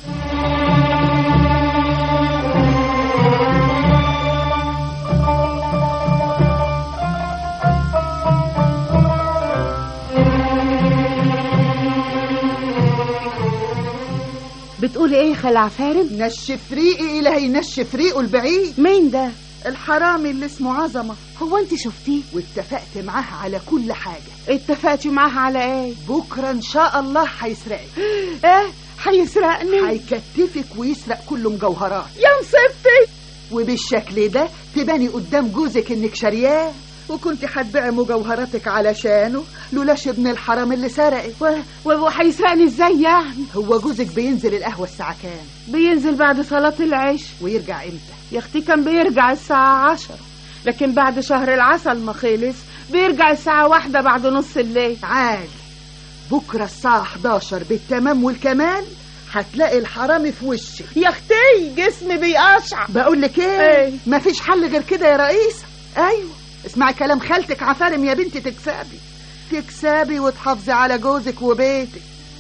بتقولي ايه خال عفارم؟ نشف ريقي الى هينشف ريقه البعيد. مين ده؟ الحرامي اللي اسمه عظمة. هو انت شفتيه؟ واتفقت معاه على كل حاجة. اتفقتي معاه على ايه؟ بكرة ان شاء الله هيسرقك. ايه هيسرقني؟ هيكتفك ويسرق كل مجوهرات. يا مصيبتي. وبالشكل ده تباني قدام جوزك انك شرياه، وكنت هتبيعي مجوهراتك علشانه لولاش ابن الحرام اللي سرقك. وهيسرقني ازاي يعني؟ هو جوزك بينزل القهوة الساعة كام؟ بينزل بعد صلاة العشاء. ويرجع امتى؟ يا اختي كان بيرجع الساعة عشرة، لكن بعد شهر العسل ما خلص بيرجع الساعة واحدة بعد نص الليل. عالي، بكرة الساعة حداشر بالتمام والكمال هتلاقي الحرامي في وشك. يا اختي جسمي بيقشع. بقول لك ايه, ايه؟ مفيش حل غير كده يا رئيسة. ايوه اسمعي كلام خالتك عفارم يا بنتي، تكسبي تكسبي وتحافظي على جوزك وبيتك.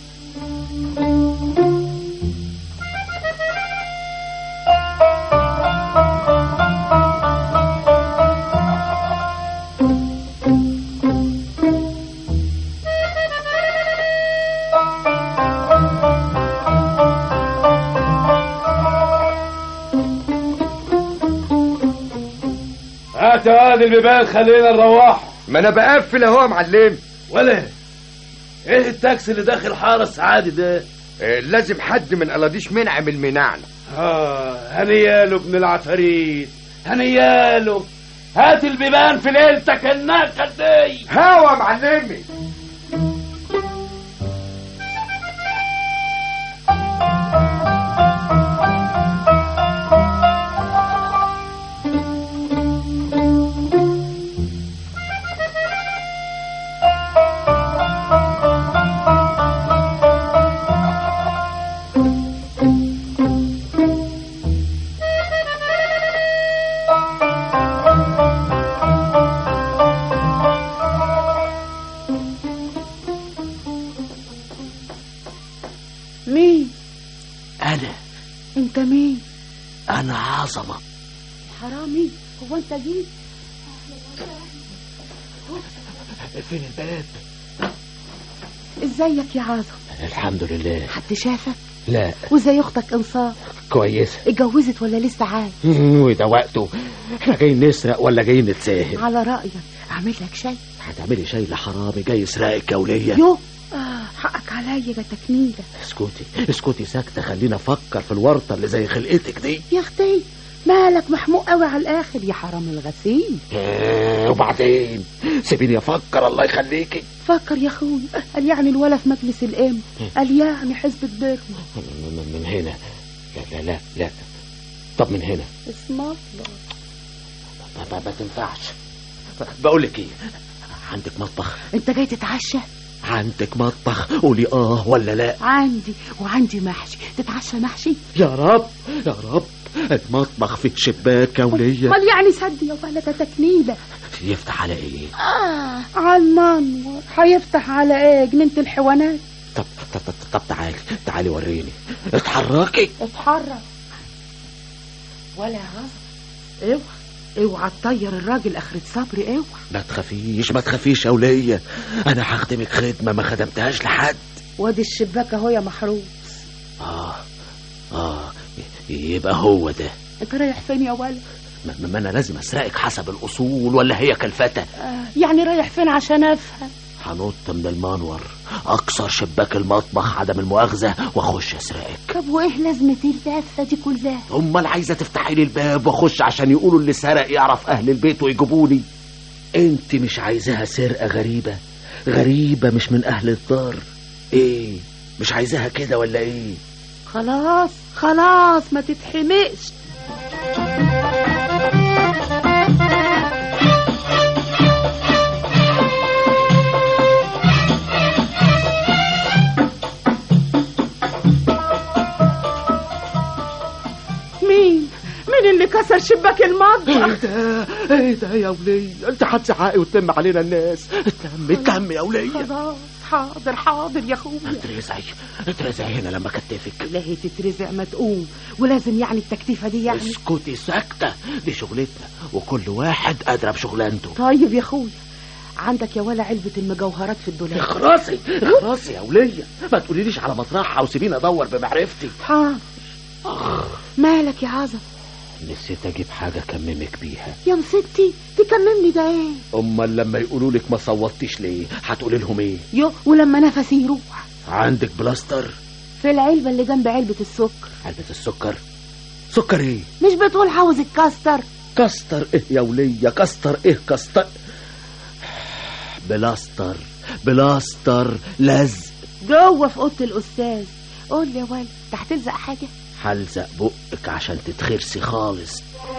هات هذه البيبان خلينا نروح. ما انا بقفل اهو يا معلم. ولا ايه التاكسي اللي داخل حاره السعادة ده؟ إيه لازم حد من قلاديش منعم المنعنع. اه هنياله ابن العفاريت، هنياله. هات البيبان في ليلتك الناقة دي. هوا يا معلمي. مين؟ أنا. أنت مين؟ أنا عظمة. حرامي، هو أنت جيت؟ فين الباب؟ ازيك يا عظم؟ الحمد لله. حد شافك؟ لا. وازاي اختك انصاف؟ كويسة. اتجوزت ولا لسه عايش؟ وده وقته، احنا جايين نسرق ولا جايين نتساهل؟ على رأيك اعمل لك شاي. هتعملي شاي لحرامي جاي يسرقك يا ولية؟ يو آه حقك عليا ده تكميلة. اسكتي اسكتي ساكتة، خلينا افكر في الورطة اللي زي خلقتك دي. يا اختي مالك محموق قوي على الاخر يا حرام الغسيل. اه وبعدين سيبيني افكر الله يخليكي. فكر يا اخوي. قال يعني الولا في مجلس الام، قال يعني حزب البر. من, من هنا. لا لا لا لا. طب من هنا. اسم الله. ما, ما تنفعش. بقول لك ايه، عندك مطبخ؟ انت جاي تتعشى؟ عندك مطبخ؟ قولي اه ولا لا. عندي، وعندي محشي. تتعشى محشي؟ يا رب يا رب. المطبخ فيه شباك يا ولية. امال يعني سد يا ولد تكنيلة. يفتح على ايه؟ اه على المنور. هيفتح على ايه؟ جنينة الحيوانات. طب طب طب, طب تعالي تعالي وريني. اتحركي. اتحرك ولا يا غزل. اوعى اوعى تطير الراجل اخرة صبري. اوعى. ما تخافيش ما تخافيش يا ولية، انا هخدمك خدمة ما خدمتهاش لحد. وادي الشباك اهو يا محروس. اه اه يبقى هو ده. انت رايح فين يا ولد؟ ما, ما انا لازم اسرقك حسب الاصول ولا هي كالفتى؟ آه يعني رايح فين عشان افهم؟ هنط من المنور، اكسر شباك المطبخ عدم المؤاخذة واخش اسرقك. طب وايه لازمة اللفة دي كلها؟ امال عايزة تفتحي لي الباب واخش عشان يقولوا اللي سرق يعرف اهل البيت ويجيبوني؟ انت مش عايزاها سرقة غريبة؟ غريبة مش من أهل الدار. إيه مش عايزاها كده ولا إيه؟ خلاص خلاص ما تتحمقش. مين مين اللي كسر شباك المطبخ؟ ايه ده ايه ده يا ولية؟ انت هتزعقي وتلم علينا الناس. اتلم اتلم يا ولية. خلاص حاضر حاضر يا اخويا. اترزعي اترزعي هنا لما كتفك. لا هي تترزع ما تقوم، ولازم يعني التكتيفة دي يعني. اسكتي ساكتة، دي شغلتنا وكل واحد أدرى بشغلانته. طيب يا اخويا، عندك يا ولا علبة المجوهرات في الدولاب؟ اخرسي اخرسي يا ولية، ما تقوليليش على مطرحها وسيبيني ادور بمعرفتي. حاضر. مالك يا عظم؟ نسيت اجيب حاجة اكممك بيها. يا مستي تكممني ده ايه؟ امال لما يقولوا لك ما صوتيش ليه هتقولي لهم ايه؟ يو ولما نفسي يروح. عندك بلاستر؟ في العلبة اللي جنب علبة السكر. علبة السكر؟ سكر ايه؟ مش بتقول عاوز الكاستر؟ كاستر ايه يا ولية؟ كاستر ايه كاستر؟ بلاستر بلاستر لزق جوه في اوضه الاستاذ. قول لي يا ولد، انت هتلزق حاجه؟ هلزق بقك عشان تتخرسي خالص.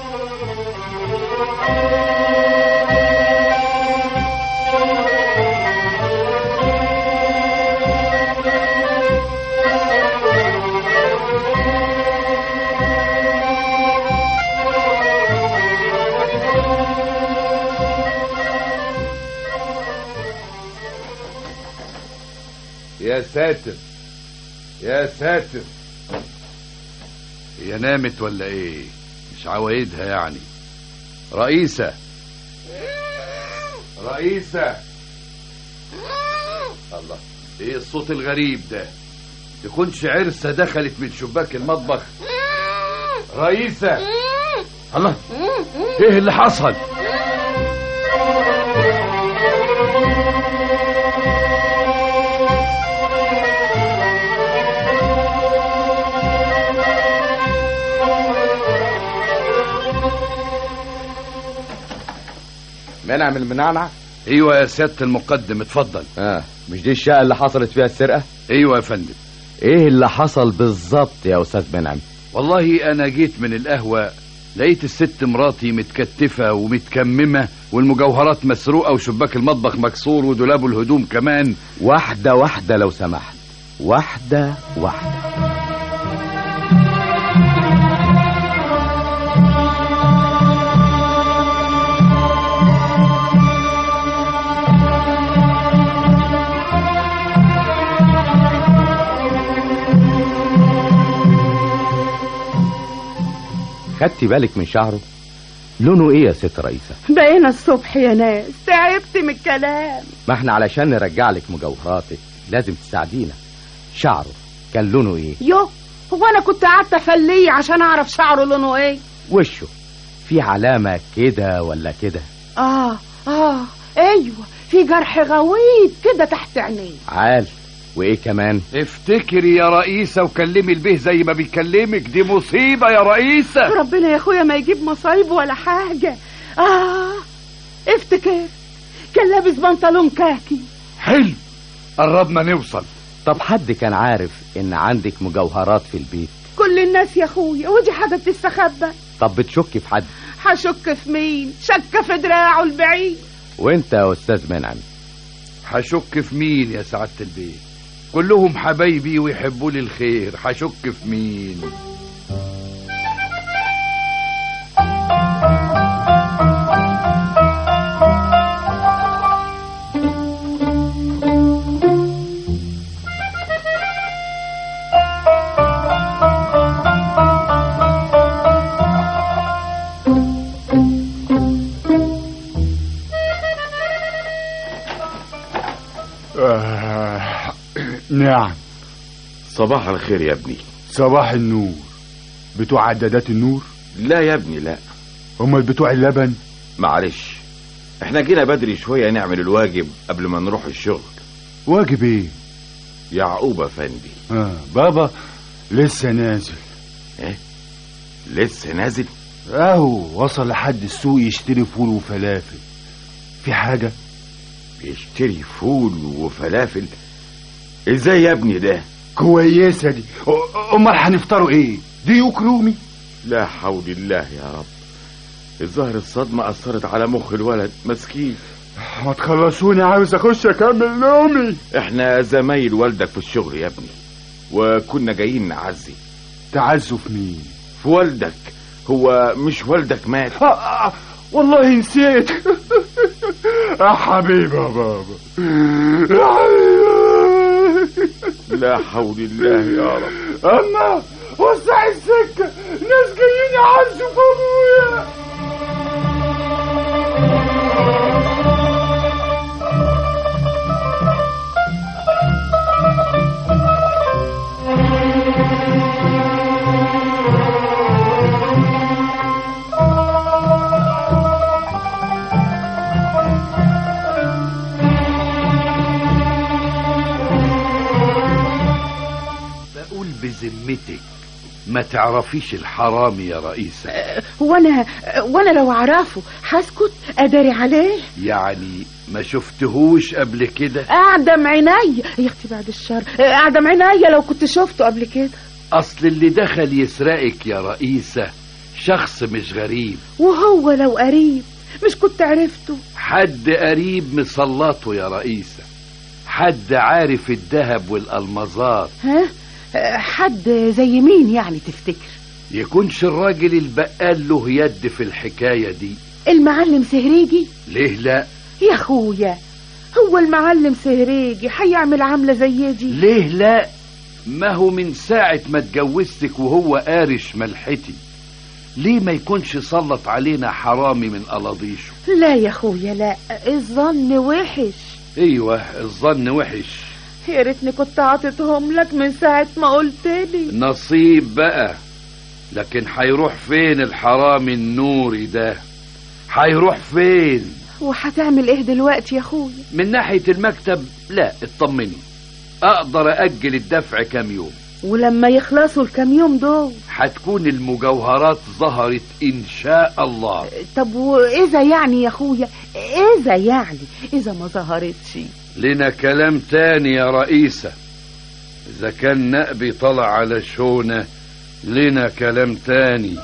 يا ساتر يا ساتر، هي نامت ولا ايه؟ مش عوايدها يعني. رئيسة رئيسة، الله ايه الصوت الغريب ده؟ تكونش عرسة دخلت من شباك المطبخ؟ رئيسة، الله ايه اللي حصل؟ منعم المنعنع؟ ايوه يا سيادة المقدم، اتفضل. اه مش دي الشقة اللي حصلت فيها السرقة؟ ايوه يا فندم. ايه اللي حصل بالظبط يا استاذ منعم؟ والله انا جيت من القهوة، لقيت الست مراتي متكتفة ومتكممة والمجوهرات مسروقة وشباك المطبخ مكسور ودولاب الهدوم كمان. واحدة واحدة لو سمحت، واحدة واحدة. خدتي بالك من شعره؟ لونه ايه يا ست رئيسة؟ بقينا الصبح يا ناس، تعبت من الكلام. ما احنا علشان نرجع لك مجوهراتك لازم تساعدينا. شعره كان لونه ايه؟ يو هو انا كنت قعدت افليه عشان اعرف شعره لونه ايه؟ وشه في علامة كده ولا كده؟ اه اه ايوه، في جرح غويط كده تحت عينيه. عال. وايه كمان؟ افتكري يا رئيسة وكلمي البيه زي ما بيكلمك، دي مصيبة يا رئيسة. ربنا يا اخويا ما يجيب مصايب ولا حاجة. اه افتكر كان لابس بنطلون كاكي. حلو، قربنا نوصل. طب حد كان عارف ان عندك مجوهرات في البيت؟ كل الناس يا اخويا، ودي حاجة بتستخبى. طب بتشك في حد؟ هشك في مين؟ شك في دراعه البعيد. وانت يا استاذ منعم؟ هشك في مين يا سعادة البيه؟ كلهم حبايبي ويحبوا لي الخير، هشك في مين؟ آه نعم. صباح الخير يا ابني. صباح النور. بتوع عدادات النور؟ لا يا ابني لا. امال بتوع اللبن؟ معلش احنا جينا بدري شوية نعمل الواجب قبل ما نروح الشغل. واجب ايه؟ يعقوب افندي. اه بابا لسه نازل. ايه لسه نازل؟ اهو وصل لحد السوق يشتري فول وفلافل. في حاجة؟ يشتري فول وفلافل؟ ازاي يا ابني ده؟ كويسة دي. امال هنفطروا ايه؟ ديوك رومي؟ لا حول الله يا رب. الظاهر الصدمة أثرت على مخ الولد مسكين. ما تخلصوني، عاوز اخش اكمل نومي. احنا زمايل والدك في الشغل يا ابني، وكنا جايين نعزي. تعزوا في مين؟ في والدك. هو مش والدك مات؟ آه آه والله نسيت. يا حبيبي يا بابا. لا حول الله يا رب. اما وسع السكة، ناس جايين يعزوا في ابويا. بذمتك ما تعرفيش الحرامي يا رئيسة؟ أه وانا وانا لو اعرفه هسكت اداري عليه؟ يعني ما شفتهوش قبل كده؟ اعدم عيني يا اختي بعد الشر، اعدم عيني لو كنت شفته قبل كده. اصل اللي دخل يسرقك يا رئيسة شخص مش غريب. وهو لو قريب مش كنت عرفته؟ حد قريب مسلطه يا رئيسة، حد عارف الذهب والألمظات. ها؟ حد زي مين يعني تفتكر؟ يكونش الراجل البقال له يد في الحكاية دي؟ المعلم سهريجي؟ ليه لا يا اخويا، هو المعلم سهريجي هيعمل عاملة زي دي؟ ليه لا؟ ما هو من ساعة ما اتجوزتك وهو قارش ملحتي. ليه ما يكونش سلط علينا حرامي من قلاضيشه؟ لا يا اخويا لا، الظن وحش. ايوه الظن وحش. يا ريتني كنت عطيتهم لك من ساعة ما قلت لي. نصيب بقى. لكن هيروح فين الحرامي النوري ده؟ هيروح فين؟ وهتعمل ايه دلوقتي يا اخويا؟ من ناحية المكتب لا اطمني، اقدر اجل الدفع كام يوم، ولما يخلصوا الكام يوم دول هتكون المجوهرات ظهرت ان شاء الله. طب واذا يعني يا اخويا، اذا يعني اذا ما ظهرتش؟ لنا كلام تاني يا رئيسة. اذا كان نقبي طلع على شونة لنا كلام تاني.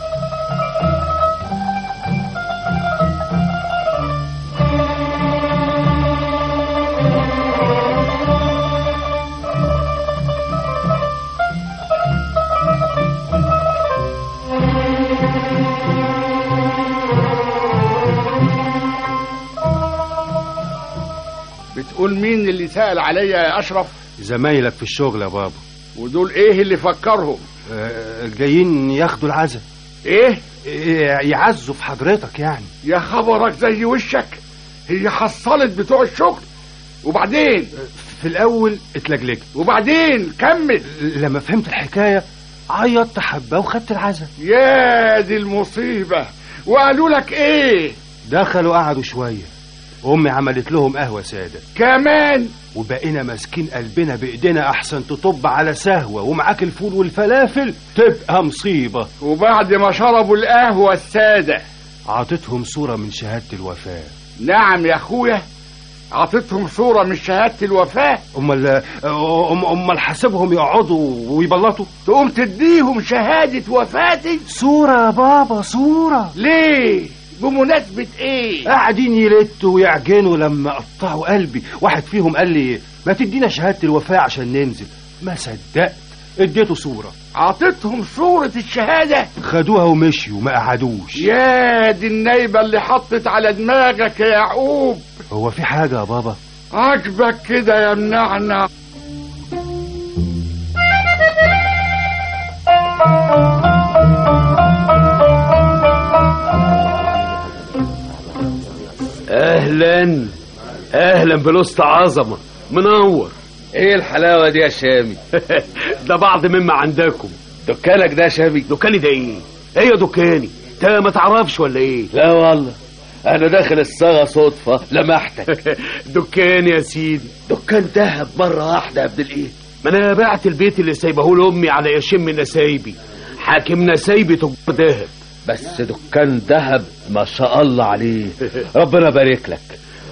بتقول مين اللي سأل عليا يا أشرف؟ زمايلك في الشغل يا بابا. ودول ايه اللي فكرهم؟ آه جايين ياخدوا العزا. ايه؟ يعزوا في حضرتك يعني. يا خبرك زي وشك، هي حصلت بتوع الشغل. وبعدين؟ في الأول اتلجلجت، وبعدين كمل. لما فهمت الحكاية عيطت حبة وخدت العزا. يا دي المصيبة. وقالوا لك ايه؟ دخلوا قعدوا شوية، أمي عملت لهم قهوة سادة كمان، وبقينا ماسكين قلبنا بإيدينا أحسن تطب على سهوة ومعاك الفول والفلافل تبقى مصيبة. وبعد ما شربوا القهوة السادة عطتهم صورة من شهادة الوفاة. نعم يا أخويا، عطتهم صورة من شهادة الوفاة. أمال أمال حاسبهم يقعدوا ويبلطوا؟ تقوم تديهم شهادة وفاتي؟ صورة يا بابا صورة. ليه؟ بمناسبة ايه؟ قاعدين يلتوا ويعجنوا لما قطعوا قلبي. واحد فيهم قال لي ما تدينا شهادة الوفاة عشان ننزل. ما صدقت اديته صورة. عطتهم صورة الشهادة؟ خدوها ومشيوا ما قعدوش. يا دي النايبة اللي حطت على دماغك يا يعقوب. هو في حاجة يا بابا؟ عجبك كده يا منعنع. اهلا اهلا بالوسط عظمه منور. ايه الحلاوه دي يا شامي؟ ده بعض مما عندكم. دكانك ده يا شامي؟ دكاني ده ايه؟ ايه يا دكاني؟ انت ما تعرفش ولا ايه؟ لا والله انا داخل الصاغه صدفه لمحتك. دكاني يا سيدي. دكان دهب مره واحده يا ابن الايه؟ ما انا بعت البيت اللي سايبه لامي على قرشين من نسايبي. حاكم نسايبي تجار دهب. بس دكان دهب ما شاء الله عليه. ربنا بارك لك.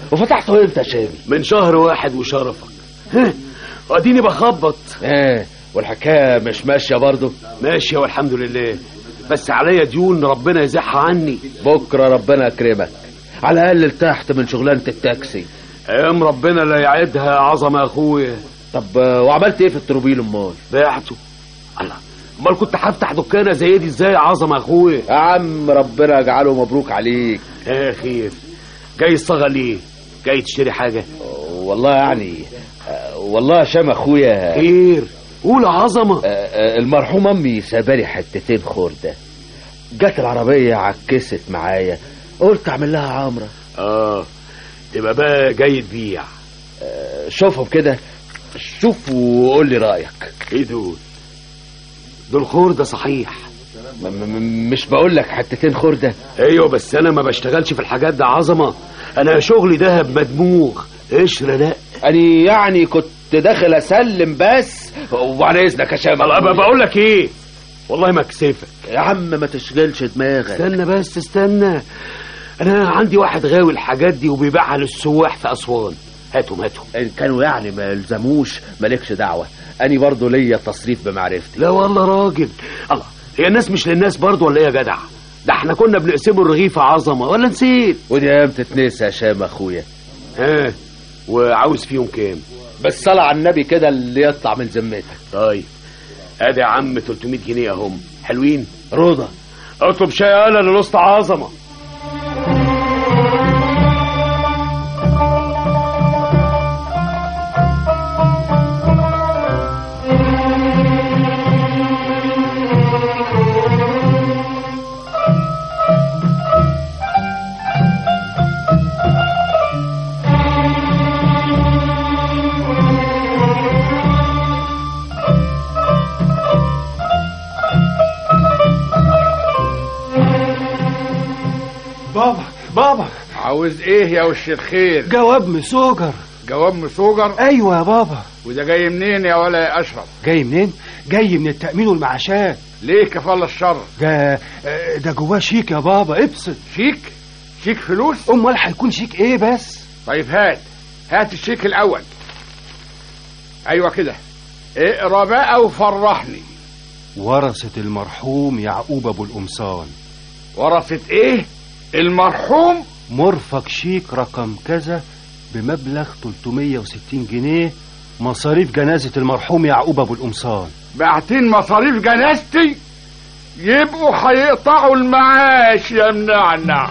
وفتحته امتى يا شامي؟ من شهر واحد وشرفك. ها واديني بخبط. ايه والحكايه مش ماشيه برضه؟ ماشيه والحمد لله، بس عليا ديون ربنا يزحها عني. بكره ربنا يكرمك، على الاقل ارتحت من شغلانه التاكسي. ايام ربنا لا يعيدها عظمه يا اخويا. طب وعملت ايه في التروبيل امال؟ بعته. الله، امال كنت هفتح دكانه زي دي ازاي يا عظمه يا اخويا؟ يا عم ربنا يجعله مبروك عليك. ايه خير؟ جاي الصاغه ليه؟ جاي تشتري حاجه؟ والله يعني والله يا شام اخويا. خير قول يا عظمه. المرحوم امي سابالي حتتين خرده، جت العربيه عكست معايا، قلت اعمل لها عمره. اه تبقى بقى جاي تبيع. آه شوفهم كده، شوف وقول لي رايك. ايه دول؟ دول خرده صحيح. مش بقول لك حتتين خرده؟ ايوه بس انا ما بشتغلش في الحاجات ده عظمه، انا شغلي دهب مدموغ قشره. لا انا يعني كنت داخل اسلم بس، وبعد اذنك يا شام. بقول لك ايه، والله ما اكسفك يا عم، ما تشغلش دماغك. استنى بس استنى، انا عندي واحد غاوي الحاجات دي وبيبيعها للسواح في اسوان. هاتهم هاتهم. ان كانوا يعني ما يلزموش مالكش دعوه، اني برضه ليا تصريف بمعرفتي. لا والله راجل. الله، هي الناس مش للناس برضه ولا ايه يا جدع؟ ده احنا كنا بنقسموا الرغيف عظمه ولا نسيت؟ ودي ايام تتنسى يا شام اخويا. ها وعاوز فيهم كام؟ بس صلى على النبي كده اللي يطلع من ذمتك. طيب ادي يا عم ثلاثمية جنيه اهم. حلوين؟ رضا اطلب شاي انا للاسطى عظمه. بابا بابا عاوز ايه يا وش الخير؟ جواب مسوجر. جواب مسوجر؟ ايوه يا بابا. وده جاي منين يا ولا يا اشرف؟ جاي منين؟ جاي من التأمين والمعاشات. ليه كفالة الشر؟ ده ده جواه شيك يا بابا. ابسط. شيك؟ شيك فلوس؟ امال هيكون شيك ايه بس؟ طيب هات هات الشيك الاول. ايوه كده، اقرا بقى وفرحني. ورثة المرحوم يعقوب ابو القمصان. ورثة ايه؟ المرحوم؟ مرفق شيك رقم كذا بمبلغ ثلاثمية وستين جنيه، مصاريف جنازة المرحوم يعقوب ابو القمصان. بعتين مصاريف جنازتي؟ يبقوا هيقطعوا المعاش يا منعنع.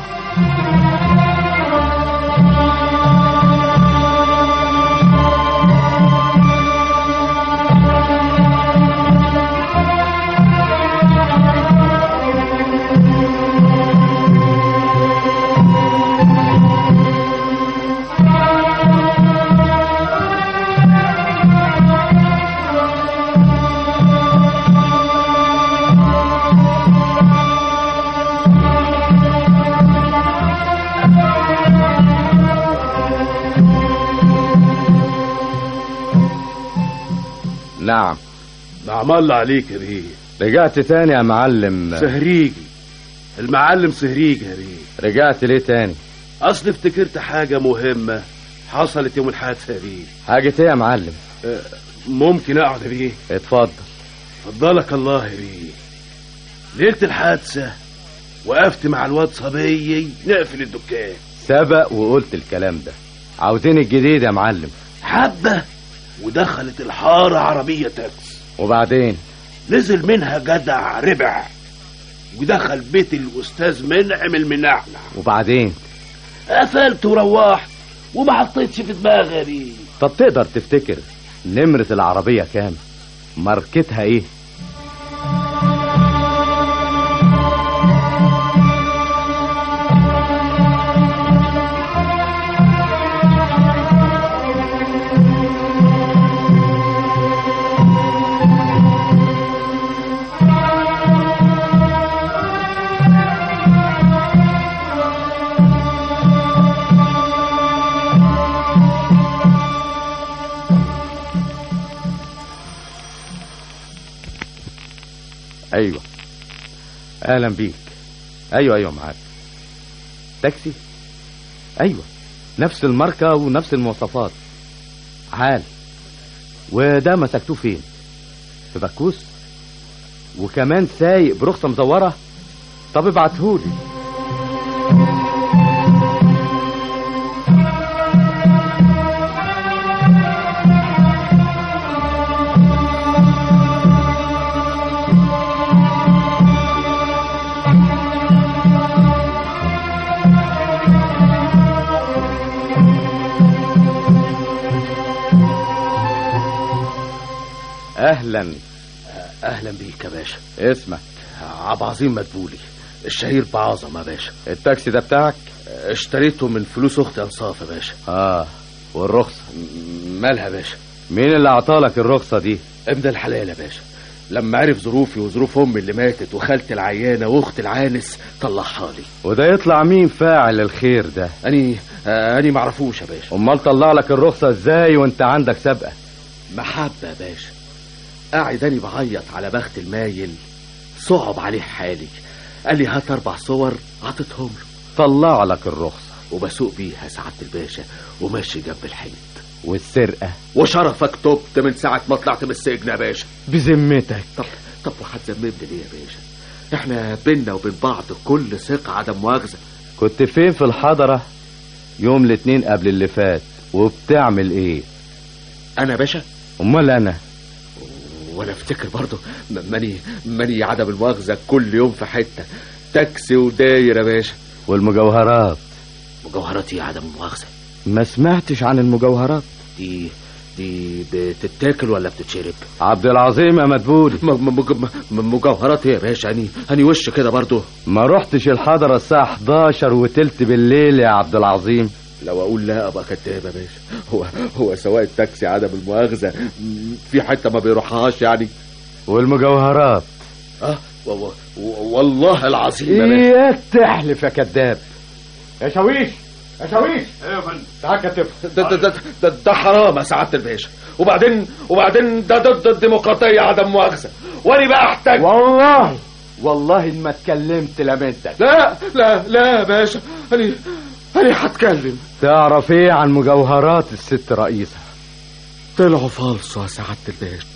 نعم. نعم الله عليك يا بيه. رجعت تاني يا معلم؟ سهريجي. المعلم سهريجي يا بيه. رجعت ليه تاني؟ اصل افتكرت حاجة مهمة حصلت يوم الحادثة دي. حاجة ايه يا معلم؟ أه ممكن اقعد يا بيه؟ اتفضل. فضلك الله يا بيه. ليلة الحادثة وقفت مع الواد صبيي نقفل الدكان. سبق وقلت الكلام ده. عاوزين الجديد يا معلم. حبة ودخلت الحارة عربية تاكس. وبعدين نزل منها جدع ربع ودخل بيت الأستاذ منعم المنعنع. وبعدين قفلت وروحت وما حطيتش في دماغي دي. طب تقدر تفتكر نمرة العربية كام؟ ماركتها ايه؟ ايوه اهلا بيك. ايوه ايوه معاك. تاكسي؟ ايوه نفس الماركة ونفس المواصفات. عال. وده مسكتوه فين؟ في بكوس؟ وكمان سايق برخصة مزورة؟ طب ابعتهولي. اهلا. اهلا بيك يا باشا. اسمك؟ عبد العظيم مدبولي، الشهير بعظمة يا باشا. التاكسي ده بتاعك؟ اشتريته من فلوس اختي انصاف يا باشا. اه. والرخصة مالها يا باشا؟ مين اللي عطالك الرخصة دي؟ ابن الحلال يا باشا، لما عرف ظروفي وظروف امي اللي ماتت وخالتي العيانة واختي العانس طلعها لي. وده يطلع مين فاعل الخير ده؟ اني آه اني معرفوش يا باشا. امال طلع لك الرخصة ازاي وانت عندك سابقة؟ محبة يا باشا. قاعد اني بعيط على بخت المايل، صعب عليه حالي، قال لي هات اربع صور، عطيتهم له. طلع لك الرخصة وبسوق بيها سعادة الباشا وماشي جنب الحيط. والسرقة؟ وشرفك تبت من ساعة ما طلعت من السجن يا باشا. بذمتك؟ طب طب وهتذممني ليه يا باشا؟ احنا بينا وبين بعض كل ثقة عدم مؤاخذة. كنت فين في الحضرة يوم الاثنين قبل اللي فات وبتعمل ايه؟ انا يا باشا؟ امال انا؟ وانا افتكر برضه ماني ماني عدم المؤاخذة كل يوم في حتة، تاكسي وداير يا باشا. والمجوهرات؟ مجوهرات ايه عدم المؤاخذة؟ ما سمعتش عن المجوهرات دي دي بتتاكل ولا بتتشرب؟ عبد العظيم يا مدبولي. مجوهرات ايه يا باشا؟ اني اني وش كده برضه. ما رحتش الحضرة الساعة حداشر وتلت بالليل يا عبد العظيم؟ لو اقول لا ابقى كداب يا باشا. هو هو سواق التاكسي عدم المؤاخذة في حتة ما بيروحهاش يعني؟ والمجوهرات؟ اه و... و... والله العظيم يا باشا. اياك تحلف يا كداب. يا شاويش يا شاويش. ايوه يا فندم. تعال كتف. ده ده ده, ده, ده حرام يا سعادة الباشا، وبعدين وبعدين ده ضد الديمقراطية عدم مؤاخذة، وانا بقى احتاج. والله والله ان ما اتكلمت لمنتك. لا لا لا يا باشا، انا انا هتكلم. تعرف ايه عن مجوهرات الست رئيسة؟ طلعوا فالصة يا سعادة الباشا.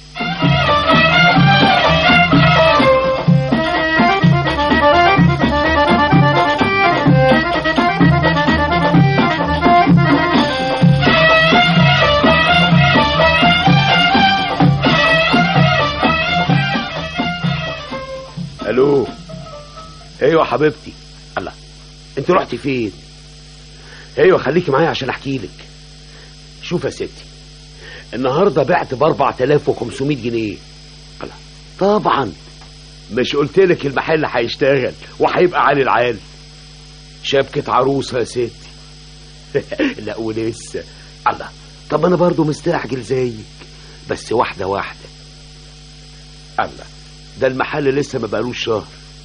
الو. ايوه حبيبتي. الله، انت رحتي فين؟ ايوه خليكي معايا عشان احكي لك. شوف يا ستي، النهارده بعت ب أربعة آلاف وخمسمية جنيه. الله، طبعا مش قلت لك المحل هيشتغل وهيبقى عالي العال. شبكة عروسة يا ستي. لا ولسه. الله، طب انا برضو مستعجل زيك، بس واحدة واحدة. الله، ده المحل لسه ما بقالوش شهر.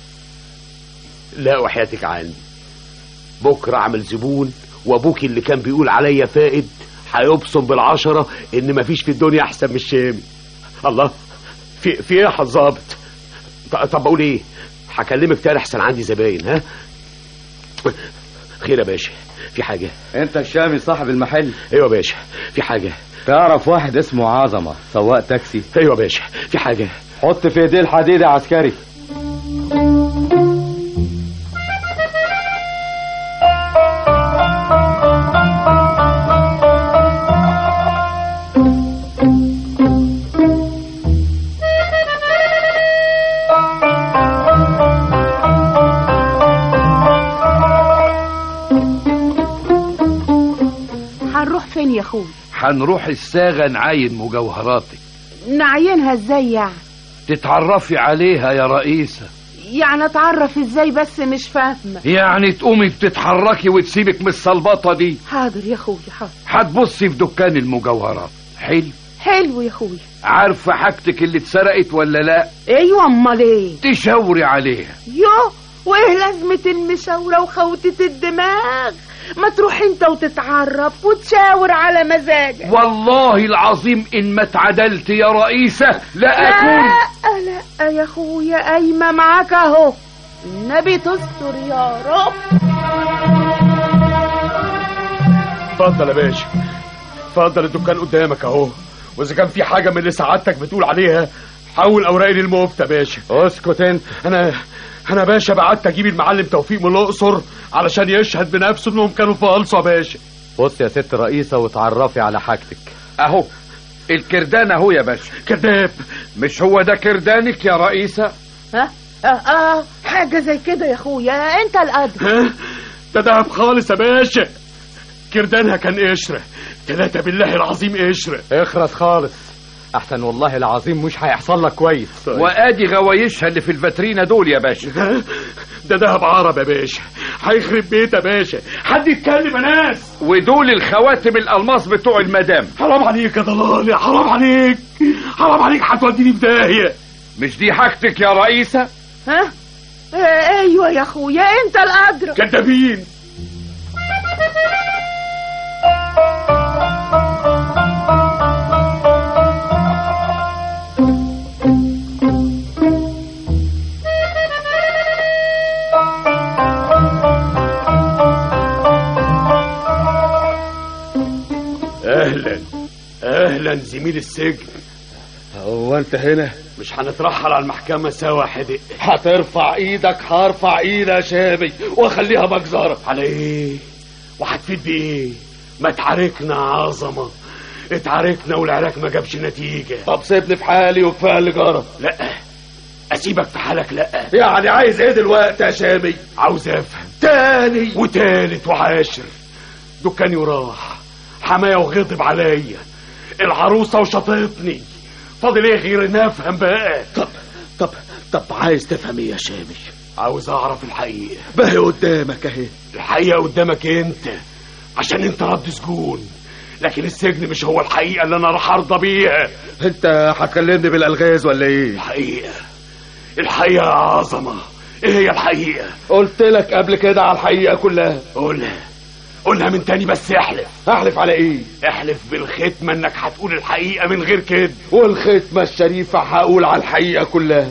لا وحياتك عندي، بكرة اعمل زبون، وابوك اللي كان بيقول عليا فائد هيبصم بالعشرة ان مفيش في الدنيا احسن من الشامي. الله، في في ايه يا حظابط؟ طب بقول ايه، هكلمك تاني احسن عندي زباين. ها خير يا باشا؟ في حاجة؟ انت الشامي صاحب المحل؟ ايوه يا باشا. في حاجة؟ تعرف واحد اسمه عظمة سواق تاكسي؟ ايوه يا باشا. في حاجة؟ حط في ايديه الحديد يا عسكري. هنروح فين يا اخوي؟ هنروح الساغة نعاين مجوهراتك. نعينها ازاي يعني؟ تتعرفي عليها يا رئيسة. يعني اتعرف ازاي بس مش فاهمة؟ يعني تقومي بتتحركي وتسيبك من الصلبطة دي. حاضر يا اخوي حاضر. هتبصي في دكان المجوهرات. حلو حلو يا اخوي. عارفة حاجتك اللي اتسرقت ولا لا؟ ايوه امال ايه؟ تشاوري عليها. يو، وايه لازمة المشاورة وخوتة الدماغ؟ ما تروح انت وتتعرف وتشاور على مزاجك. والله العظيم ان ما اتعدلت يا رئيسة لا اكون. لا لا يا اخويا، قايمة معاك اهو، النبي تستر يا رب. اتفضل يا باشا، اتفضل، الدكان قدامك اهو، واذا كان في حاجه من اللي سعادتك بتقول عليها حول اوراقي للمفتى يا باشا. اسكت انت. انا انا باشا بعت اجيب المعلم توفيق من الاقصر علشان يشهد بنفسه انهم كانوا في قلصه يا باشا. بص يا ست رئيسة وتعرفي على حاجتك. اهو الكردان اهو يا باشا. كذاب. مش هو ده كردانك يا رئيسة؟ ها اه, آه حاجة زي كده يا اخويا، انت القدر. ها ده دهب خالص يا باشا، كردانها كان قشرة، ثلاثة بالله العظيم قشرة. اخرس خالص احسن والله العظيم مش هيحصل لك كويس. طيب. وادي غوايشها اللي في الفاترينا دول يا باشا. ده دهب عرب يا باشا، هيخرب بيت يا باشا، حد يتكلم يا ناس. ودول الخواتم الالماس بتوع المدام. حرام عليك يا ضلالي، حرام عليك، حرام عليك، هتوديني في داهية. مش دي حاجتك يا رئيسة؟ ها آه ايوه يا اخويا انت القدر. كدابين. اهلا اهلا زميل السجن. هو انت هنا؟ مش هنترحل على المحكمة سوا حدق؟ هترفع ايدك؟ هرفع ايدي يا شابي واخليها مجزرة. على ايه وهتفيد بايه؟ ما اتعاركنا عظمة، اتعاركنا والعراك ما جابش نتيجة. طب سيبني في حالي وكفايه اللي جرى. لا اسيبك في حالك. لا يعني عايز ايه دلوقتي يا شابي؟ عاوز افهم. تاني وتالت وعاشر. دكاني وراح، حماية وغضب عليا، العروسة وشطتني، فاضل ايه غير ان افهم بقى؟ طب طب طب عايز تفهم ايه يا شامي؟ عاوز اعرف الحقيقة. باهي قدامك اهي. الحقيقة قدامك انت، عشان انت رد سجون، لكن السجن مش هو الحقيقة اللي انا راح ارضى بيها. انت هتكلمني بالالغاز ولا ايه؟ الحقيقة الحقيقة يا عظمة. ايه هي الحقيقة؟ قلت لك قبل كده على الحقيقة كلها. قولها قولها من تاني، بس احلف. احلف على ايه؟ احلف بالختمة انك هتقول الحقيقة من غير كده. والختمة الشريفة هقول على الحقيقة كلها.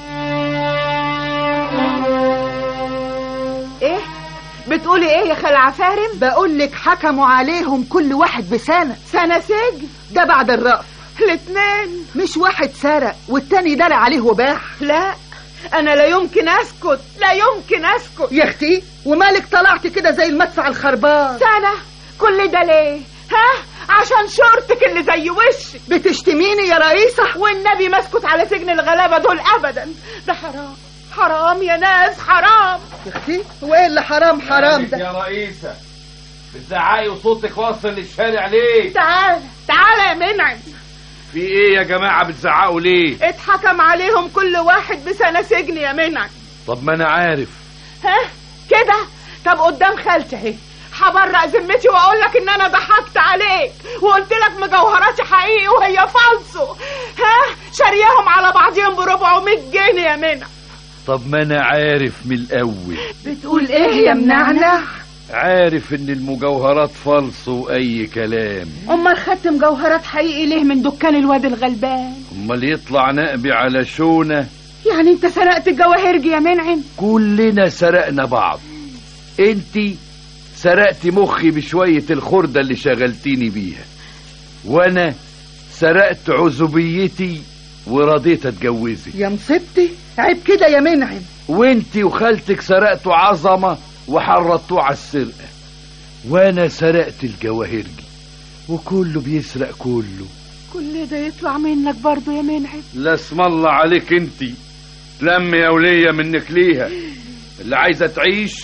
ايه بتقولي ايه يا خال عفارم؟ بقول لك حكموا عليهم كل واحد بسنة. سنة سجن؟ ده بعد الرأف. الاتنين. مش واحد سرق والتاني دار عليه وباح. لا انا لا يمكن اسكت، لا يمكن اسكت يا اختي. ومالك طلعت كده زي المدفع الخربان؟ سنة كل ده ليه؟ ها عشان شورتك اللي زي وشك. بتشتميني يا رئيسة؟ والنبي ما اسكت على سجن الغلابة دول ابدا. ده حرام حرام يا ناس، حرام يا اختي. وايه اللي حرام حرام ده يا رئيسة؟ بتزعقي وصوتك واصل للشارع ليه؟ تعال تعال يا منعم. في ايه يا جماعة بتزعقوا ليه؟ اتحكم عليهم كل واحد بسنة سجن يا منعم. طب ما انا عارف. ها كده؟ طب قدام خالتي اهي هبرق ذمتي واقول لك ان انا ضحكت عليك وقلت لك مجوهراتي حقيقي وهي فالصو. ها شارياهم على بعضهم ب أربعمية جنيه يا منعم. طب ما انا عارف من الاول. بتقول ايه يا منعنع؟ عارف ان المجوهرات فالص واي كلام. امال خدت مجوهرات حقيقي ليه من دكان الواد الغلبان؟ امال يطلع نقبي على شونه. يعني انت سرقت الجواهرجي يا منعم؟ كلنا سرقنا بعض. انتي سرقت مخي بشوية الخردة اللي شغلتيني بيها، وانا سرقت عزوبيتي ورضيت اتجوزك. يا مصيبتي، عيب كده يا منعم. وانتي وخالتك سرقتوا عظمة وحرضتوه على السرقة، وانا سرقت الجواهرجي، وكله بيسرق كله. كل ده يطلع منك برضو يا منعم؟ لا اسم الله عليك انتي، تلم يا ولية منك ليها. اللي عايزة تعيش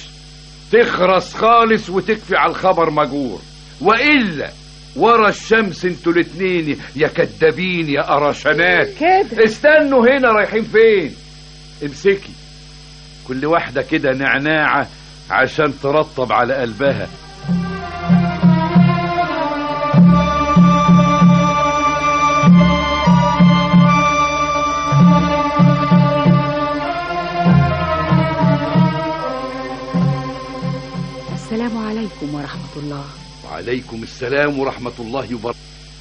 تخرس خالص وتكفي على الخبر مجور، وإلا ورا الشمس انتوا الاتنين يا كدابين يا قرشانات. كده استنوا هنا، رايحين فين؟ امسكي كل واحدة كده نعناعة عشان ترطب على قلبها. السلام عليكم ورحمة الله. وعليكم السلام ورحمة الله وبركاته.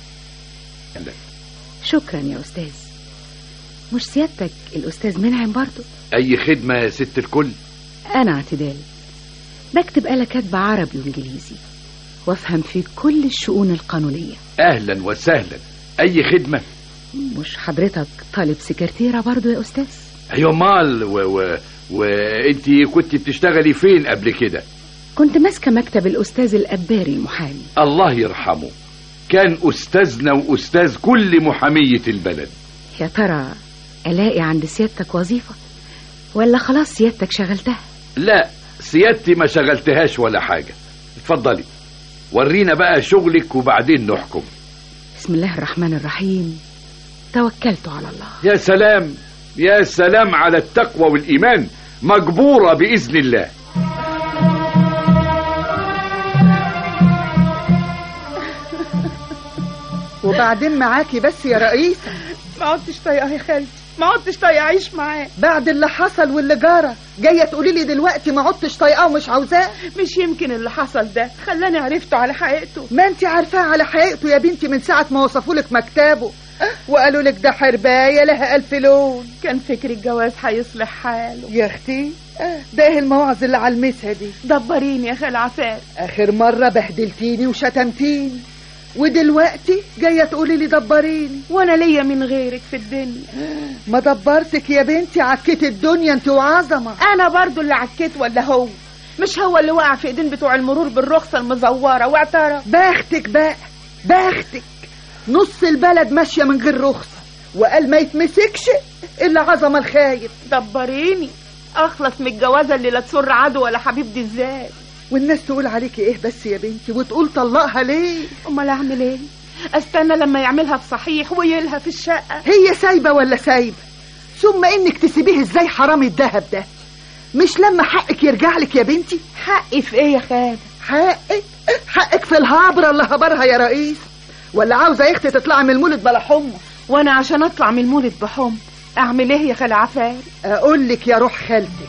شكرا يا أستاذ. مش سيادتك الأستاذ منعم برضو؟ أي خدمة يا ست الكل. أنا اعتدال، بكتب آلة كاتبة عربي وإنجليزي، وافهم في كل الشؤون القانونية. اهلا وسهلا، اي خدمة؟ مش حضرتك طالب سكرتيرة برضو يا أستاذ؟ ايوه مال و... و... وانتي كنت بتشتغلي فين قبل كده؟ كنت ماسكة مكتب الأستاذ الأباري المحامي. الله يرحمه، كان أستاذنا وأستاذ كل محامية البلد. يا ترى ألاقي عند سيادتك وظيفة ولا خلاص سيادتك شغلتها؟ لا، سيادتي ما شغلتهاش ولا حاجة. اتفضلي ورينا بقى شغلك وبعدين نحكم. بسم الله الرحمن الرحيم، توكلت على الله. يا سلام يا سلام على التقوى والإيمان، مجبورة بإذن الله. وبعدين معاكي بس يا رئيسة؟ ما عدتش طايقة يا خالتي، ما عدتش طايقة أعيش معاه بعد اللي حصل واللي جرى. جاية تقولي لي دلوقتي ما عدتش طايقاه ومش عاوزاه؟ مش يمكن اللي حصل ده خلاني عرفته على حقيقته؟ ما انت عارفاه على حقيقته يا بنتي من ساعة ما وصفوا لك مكتبه وقالوا لك ده حرباية لها ألف لون. كان فكر الجواز هيصلح حاله يا اختي. ده ايه المواعظ اللي على المسها دي؟ دبريني يا خال عفاف. آخر مرة بهدلتيني وشتمتيني ودلوقتي جاية تقولي لي دبريني. وانا ليا من غيرك في الدنيا؟ ما دبرتك يا بنتي، عكيت الدنيا انت وعظمة. انا برضو اللي عكيت ولا هو؟ مش هو اللي وقع في ايدين بتوع المرور بالرخصة المزورة واعترف؟ بختك بقى بختك، نص البلد ماشية من غير رخصة وقال ما يتمسكش الا عظمة الخايف. دبريني اخلص من الجوازة اللي لا تسر عدو ولا حبيب دي ازاي؟ والناس تقول عليكي ايه بس يا بنتي وتقول طلقها ليه؟ امال اعمل ايه؟ استنى لما يعملها بصحيح ويلها في الشقة؟ هي سايبة ولا سايبة؟ ثم انك تسيبيه ازاي حرام الذهب ده؟ مش لما حقك يرجع لك يا بنتي؟ حقي في ايه يا خالد؟ حقك حقك في الهابرة اللي هبرها يا رئيس. ولا عاوزة يا اختي تطلعي من المولد بلا حمص؟ وانا عشان اطلع من المولد بحمص اعمل ايه يا خال عفاف؟ اقول لك يا روح خالتك،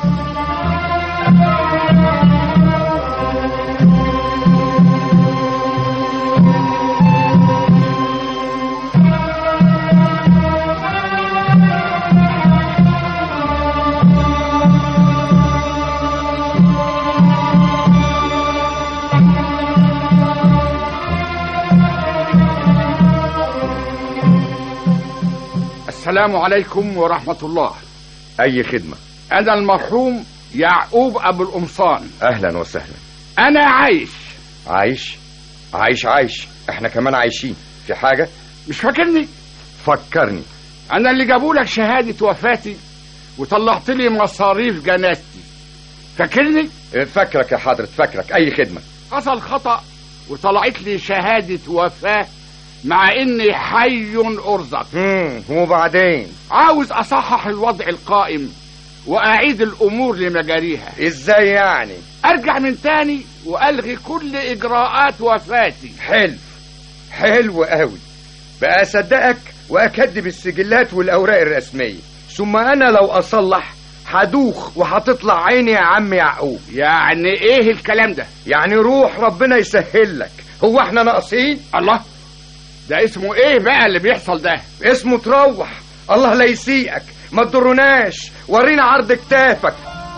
السلام عليكم ورحمة الله. أي خدمة؟ أنا المرحوم يعقوب أبو القمصان. أهلا وسهلا. أنا عايش. عايش عايش عايش احنا كمان عايشين. في حاجة؟ مش فاكرني؟ فكرني. أنا اللي جابولك شهادة وفاتي وطلعت لي مصاريف جنازتي. فاكرني؟ فاكرك يا حضرة، فاكرك. أي خدمة؟ حصل خطأ وطلعت لي شهادة وفاة مع اني حي ارزق. امم وبعدين؟ عاوز اصحح الوضع القائم واعيد الامور لمجاريها. ازاي يعني؟ ارجع من تاني والغي كل اجراءات وفاتي. حلو حلو قوي. بقى اصدقك واكدب السجلات والاوراق الرسميه، ثم انا لو اصلح هدوخ وهتطلع عيني يا عم يعقوب. يعني ايه الكلام ده؟ يعني روح ربنا يسهل لك. هو احنا ناقصين؟ الله، ده اسمه ايه بقى اللي بيحصل ده؟ اسمه تروح. الله لا يسيئك، ما تضرناش، ورينا عرض كتافك.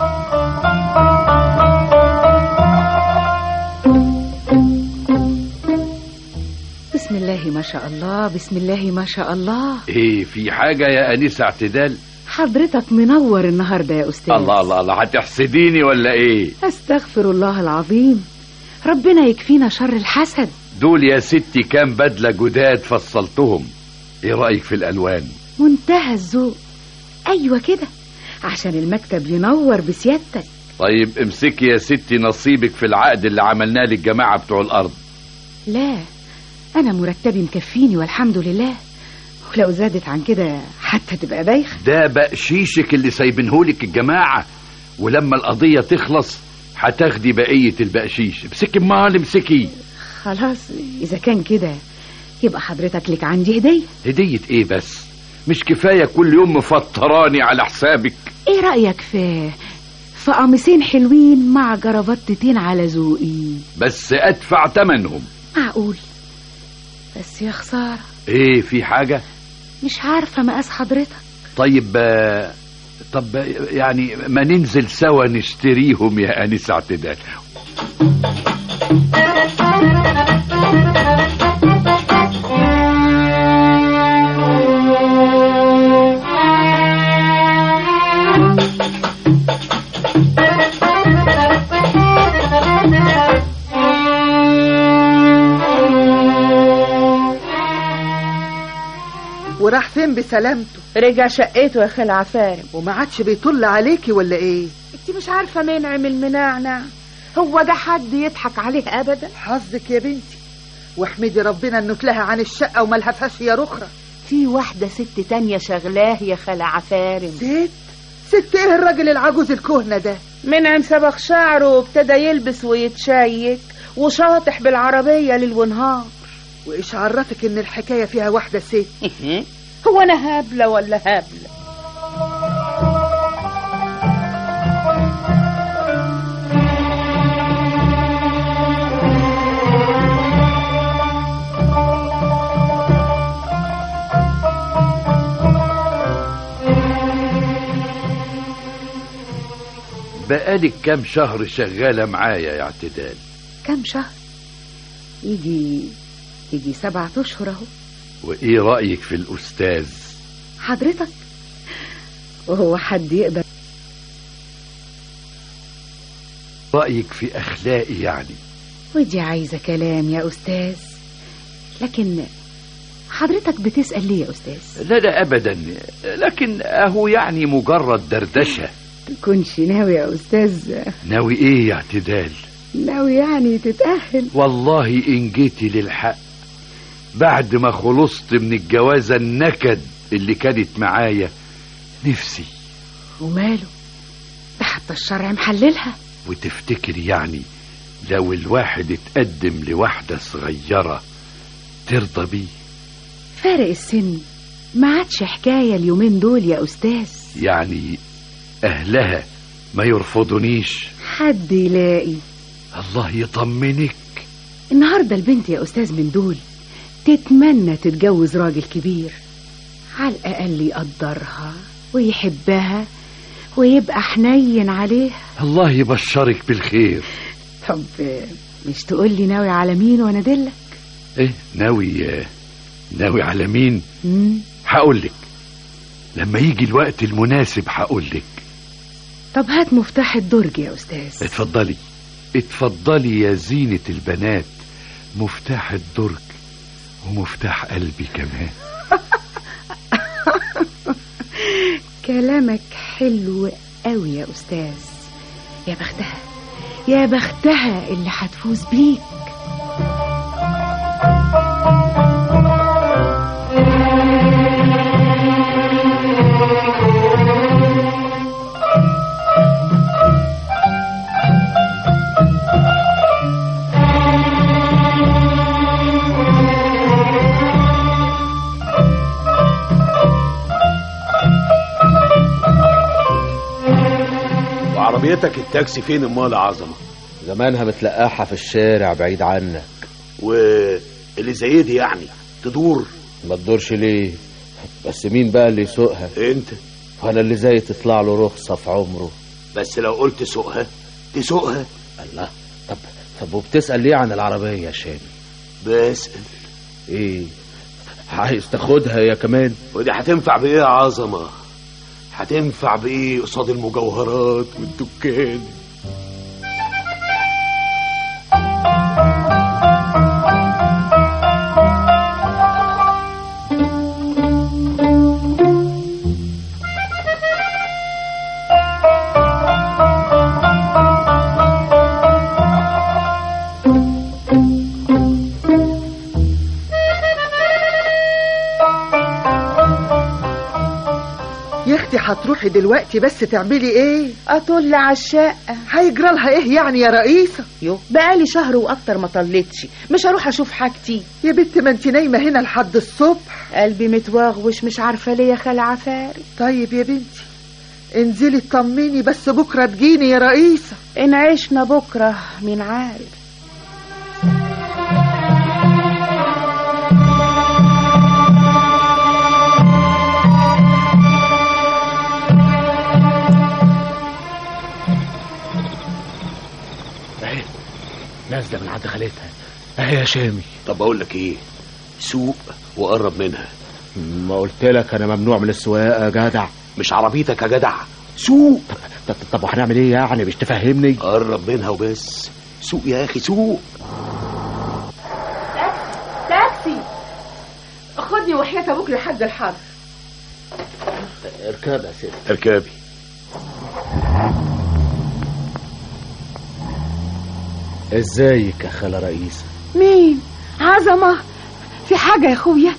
بسم الله ما شاء الله، بسم الله ما شاء الله. ايه في حاجة يا أنسة اعتدال؟ حضرتك منور النهاردة يا أستاذ. الله الله الله، هتحسديني ولا ايه؟ استغفر الله العظيم، ربنا يكفينا شر الحسد. دول يا ستي كام بدلة جداد فصلتهم. ايه رأيك في الألوان؟ منتهى الذوق. ايوه كده عشان المكتب ينور بسيادتك. طيب امسكي يا ستي نصيبك في العقد اللي عملناه للجماعة بتوع الأرض. لا أنا مرتبي مكفيني والحمد لله، ولو زادت عن كده حتى تبقى بايخة. ده بقشيشك اللي سايبينهولك الجماعة، ولما القضية تخلص هتاخدي بقية البقشيش. امسكي امال امسكي. خلاص إذا كان كده يبقى حضرتك لك عندي هدية. هدية ايه بس؟ مش كفاية كل يوم مفطراني على حسابك؟ ايه رأيك في في قميصين حلوين مع جرافطتين على ذوقي؟ بس ادفع تمنهم. معقول؟ بس يا خسارة. ايه في حاجة؟ مش عارفة مقاس حضرتك. طيب طب يعني ما ننزل سوا نشتريهم يا أنسة اعتدال. وراح فين بسلامته؟ رجع شقته يا خال عفارم. وما عادش بيطل عليكي ولا ايه؟ انت مش عارفه منعم المنعنع؟ هو ده حد يضحك عليه ابدا؟ حظك يا بنتي، واحمدي ربنا انه تلهى عن الشقه وما لهفهاش يا رخره. في واحده ست تانية شغلاه يا خال عفارم. ست؟ ست ايه الراجل العجوز الكهنه ده؟ منعم صبغ شعره وابتدى يلبس ويتشيك وشاطح بالعربيه ليل ونهار. وايش عرفك ان الحكايه فيها واحده ست؟ هو انا هبله ولا هبله؟ بقالك كام شهر شغالة معايا يا اعتدال؟ كام شهر؟ يجي يجي سبعة اشهر اهو. وايه رأيك في الاستاذ حضرتك؟ وهو حد يقدر؟ رأيك في اخلاقي يعني؟ ودي عايزة كلام يا استاذ. لكن حضرتك بتسأل ليه يا استاذ؟ لا لا ابدا، لكن اهو يعني مجرد دردشة. تكونش ناوي يا استاذ؟ ناوي ايه يا اعتدال؟ ناوي يعني تتأهل؟ والله ان جيتي للحق بعد ما خلصت من الجوازة النكد اللي كانت معايا نفسي. وماله؟ ده حتى الشرع محللها. وتفتكر يعني لو الواحد اتقدم لواحدة صغيرة ترضى بيه؟ فارق السن ما عادش حكاية اليومين دول يا استاذ. يعني اهلها ما يرفضونيش؟ حد يلاقي. الله يطمنك. النهاردة البنت يا استاذ من دول تتمنى تتجوز راجل كبير على الاقل يقدرها ويحبها ويبقى حنين عليها. الله يبشرك بالخير. طب مش تقول لي ناوي على مين وانا ادلك؟ ايه ناوي؟ ناوي على مين؟ هقولك لما يجي الوقت المناسب هقولك. طب هات مفتاح الدرج يا استاذ. اتفضلي اتفضلي يا زينة البنات، مفتاح الدرج ومفتاح قلبي كمان. كلامك حلو قوي يا استاذ. يا بختها يا بختها اللي هتفوز بيك. عربيتك التاكسي فين امال يا عظمه؟ زمانها متلقاحة في الشارع بعيد عنك. واللي زي دي يعني تدور؟ ما تدورش ليه؟ بس مين بقى اللي يسوقها؟ انت. وانا اللي زي تطلع له رخصة في عمره. بس لو قلت سوقها تسوقها. الله. طب طب وبتسأل ليه عن العربية يا شامي؟ بسأل. ايه عايز تاخدها يا كمان؟ ودي هتنفع بايه يا عظمه؟ هتنفع بايه قصاد المجوهرات والدكان؟ هتروحي دلوقتي بس تعملي ايه؟ اطل على الشقه. هيجرى لها ايه يعني يا رئيسه؟ يو بقالي شهر واكتر ما طلتش، مش هروح اشوف حاجتي يا بنت؟ ما انت نايمه هنا لحد الصبح. قلبي متواغوش مش عارفه ليه يا خالة عفاري. طيب يا بنتي انزلي اطمني بس بكره تجيني يا رئيسه. ان عشنا بكره مين عارف. نازله من عند خالتها اهي يا شامي. طب اقول لك ايه، سوق وقرب منها. ما قلت لك انا ممنوع من السواقه يا جدع. مش عربيتك يا جدع، سوق. طب طب وهنعمل ايه يعني؟ مش تفهمني؟ قرب منها وبس. سوق يا اخي سوق. تاكسي تاكسي خدني وحياتك هركبوك لحد الحرب. اركب يا ست. اركبي. ازيك يا خالة رئيسة؟ مين؟ عظمة؟ في حاجة يا اخويا؟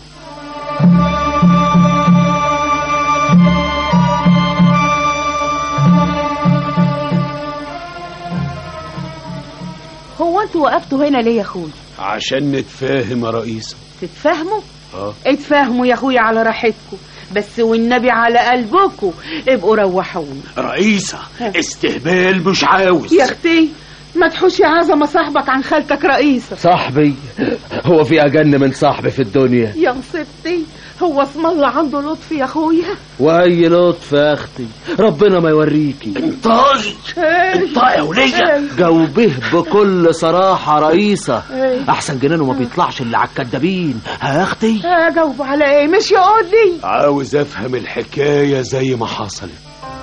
هو انتوا وقفتوا هنا ليه يا اخويا؟ عشان نتفاهم يا رئيسة. تتفاهموا؟ اه اتفاهموا يا اخويا على راحتكم، بس والنبي على قلبكم ابقوا روحوني. رئيسة استهبال مش عاوز. يا اختي ما تحوش يا عظمة صاحبك عن خالتك رئيسة. صاحبي؟ هو في أجن من صاحبي في الدنيا؟ يا مصيبتي، هو اسم الله عنده لطف يا اخويا. وأي لطف يا أختي، ربنا ما يوريكي. انطاي انطاي يا ولية. جاوبه بكل صراحة رئيسة، ايه؟ أحسن جنانه ما بيطلعش إلا على الكدابين. ها يا أختي؟ اجاوب على ايه؟ مش يقول لي. عاوز افهم الحكاية زي ما حصلت.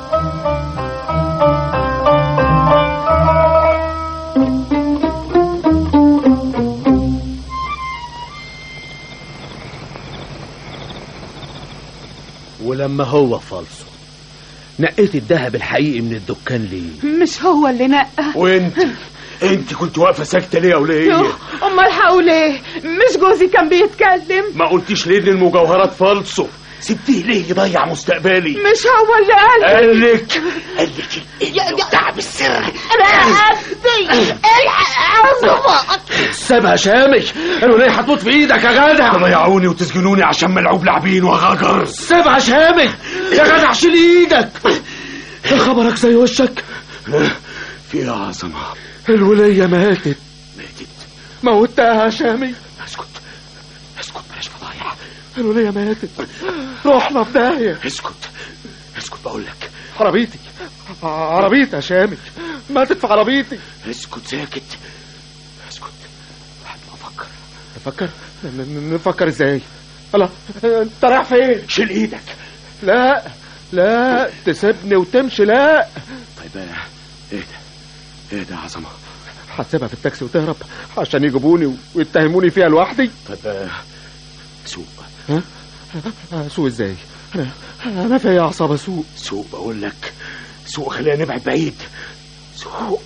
ولما هو فالصو نقيت الذهب الحقيقي من الدكان ليه؟ مش هو اللي نقى. وانت انت كنت واقفه ساكته ليه يا وليه؟ امال هقول ايه؟ مش جوزي كان بيتكلم؟ ما قلتيش ليه ان المجوهرات فالصو؟ سبتيه ليه يضيع مستقبلي؟ مش هو اللي قال قال لك قال لك بتاع بالسر. رقبتي الحق. سيبها شامي، الولية هتموت في ايدك يا جدع. تضيعوني وتسجنوني عشان ملعوب لاعبين وغجر. سيبها شامي يا جدع، شيل ايدك. خبرك زي وشك. في يا عظمة؟ الولية ماتت. ماتت؟ موتها يا شامي. اسكت اسكت بلاش فضايح. الولية ماتت، روحنا في داهية. اسكت اسكت بقول لك. عربيتي عربيتي يا شامي، ماتت في عربيتي. اسكت ساكت اسكت. واحد افكر. نفكر نفكر ازاي؟ الله، انت رايح فين؟ شيل ايدك. لا لا تسيبني وتمشي. لا. طيب ايه ده ايه ده يا عظمة؟ هتسيبها في التاكسي وتهرب عشان يجيبوني ويتهموني فيها لوحدي؟ طيب سوق. ها؟ سوق ازاي؟ انا انا في اعصاب سوق. سوق بقول لك، سوق. خلينا نبعد بعيد. سوق.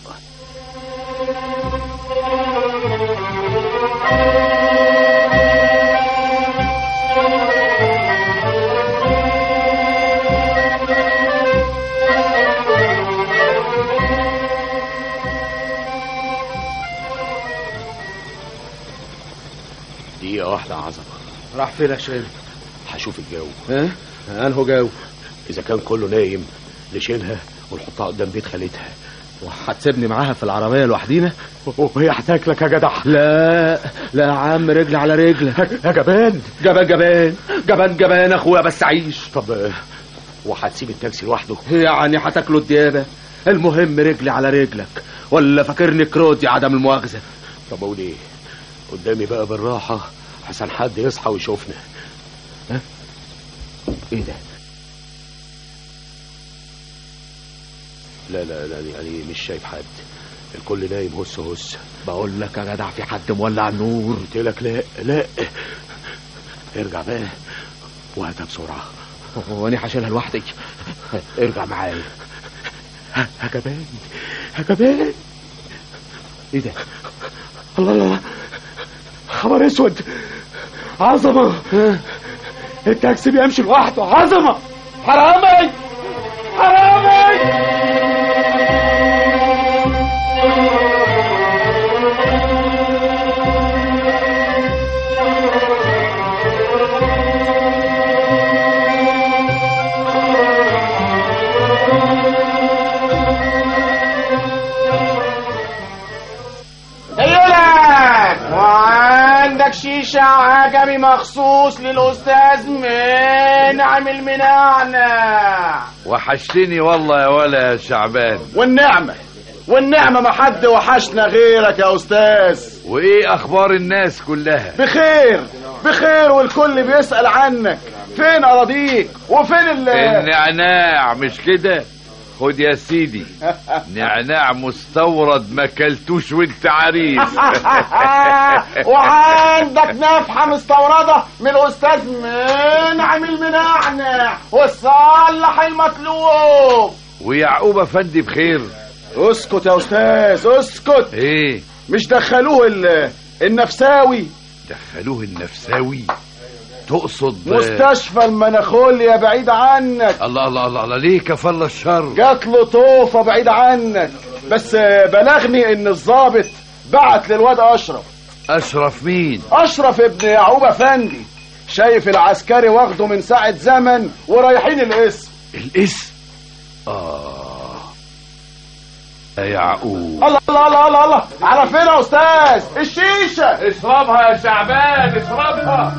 دقيقة واحدة يا عظمة. راح فين يا شامي؟ هشوف الجو. ها؟ انهو جو؟ اذا كان كله نايم نشيلها ونحطها قدام بيت خالتها. وهتسيبني معاها في العربية لوحدينا؟ وهي هتاكلك يا جدع. لا لا يا عم، رجل على رجل. يا جبان جبان جبان جبان جبان اخويا، بس عيش. طب وهتسيب التاكسي لوحده؟ يعني هتاكله الديابة. المهم رجلي على رجلك، ولا فاكرني كرودي عدم المؤاخذة؟ طب اقول ايه؟ قدامي بقى بالراحة عشان حد يصحى ويشوفنا. ها؟ ايه ده؟ لا لا لا يعني مش شايف حد، الكل نايم هس هس. بقول لك يا جدع في حد مولع النور. قلت لك لا لا. ارجع بقى وهاتها بسرعة. وانا هشيلها لوحدي؟ ارجع معايا. يا جبان يا جبان. ايه ده؟ الله الله، خبر اسود. عظمة، التاكسي بيمشي لوحده. عظمة، حرامي حرامي. وعندك شيشة عجمي مخصوص للأستاذ منعم المنعنع. وحشتني والله يا ولا يا شعبان. والنعمة والنعمة ما حد وحشنا غيرك يا أستاذ. وإيه أخبار الناس كلها؟ بخير بخير، والكل بيسأل عنك. فين أراضيك وفين ال النعناع مش كده؟ خد يا سيدي نعناع مستورد ما كلتوش وانت عريس. وعندك نفحة مستوردة من الأستاذ منعم المنعنع والصلح المطلوب. ويعقوب افندي بخير؟ اسكت يا أستاذ اسكت. ايه مش دخلوه النفساوي؟ دخلوه النفساوي تقصد مستشفى المناخوليا بعيد عنك. الله الله الله, الله. ليه كفل الشر؟ جات له طوفة بعيد عنك، بس بلغني ان الضابط بعت للواد اشرف. اشرف مين؟ اشرف ابن يعقوب افندي. شايف العسكري واخده من ساعة زمن ورايحين القسم. القسم؟ اه يا يعقوب. الله الله الله الله الله. على فين يا استاذ؟ الشيشة اشربها يا شعبان اشربها.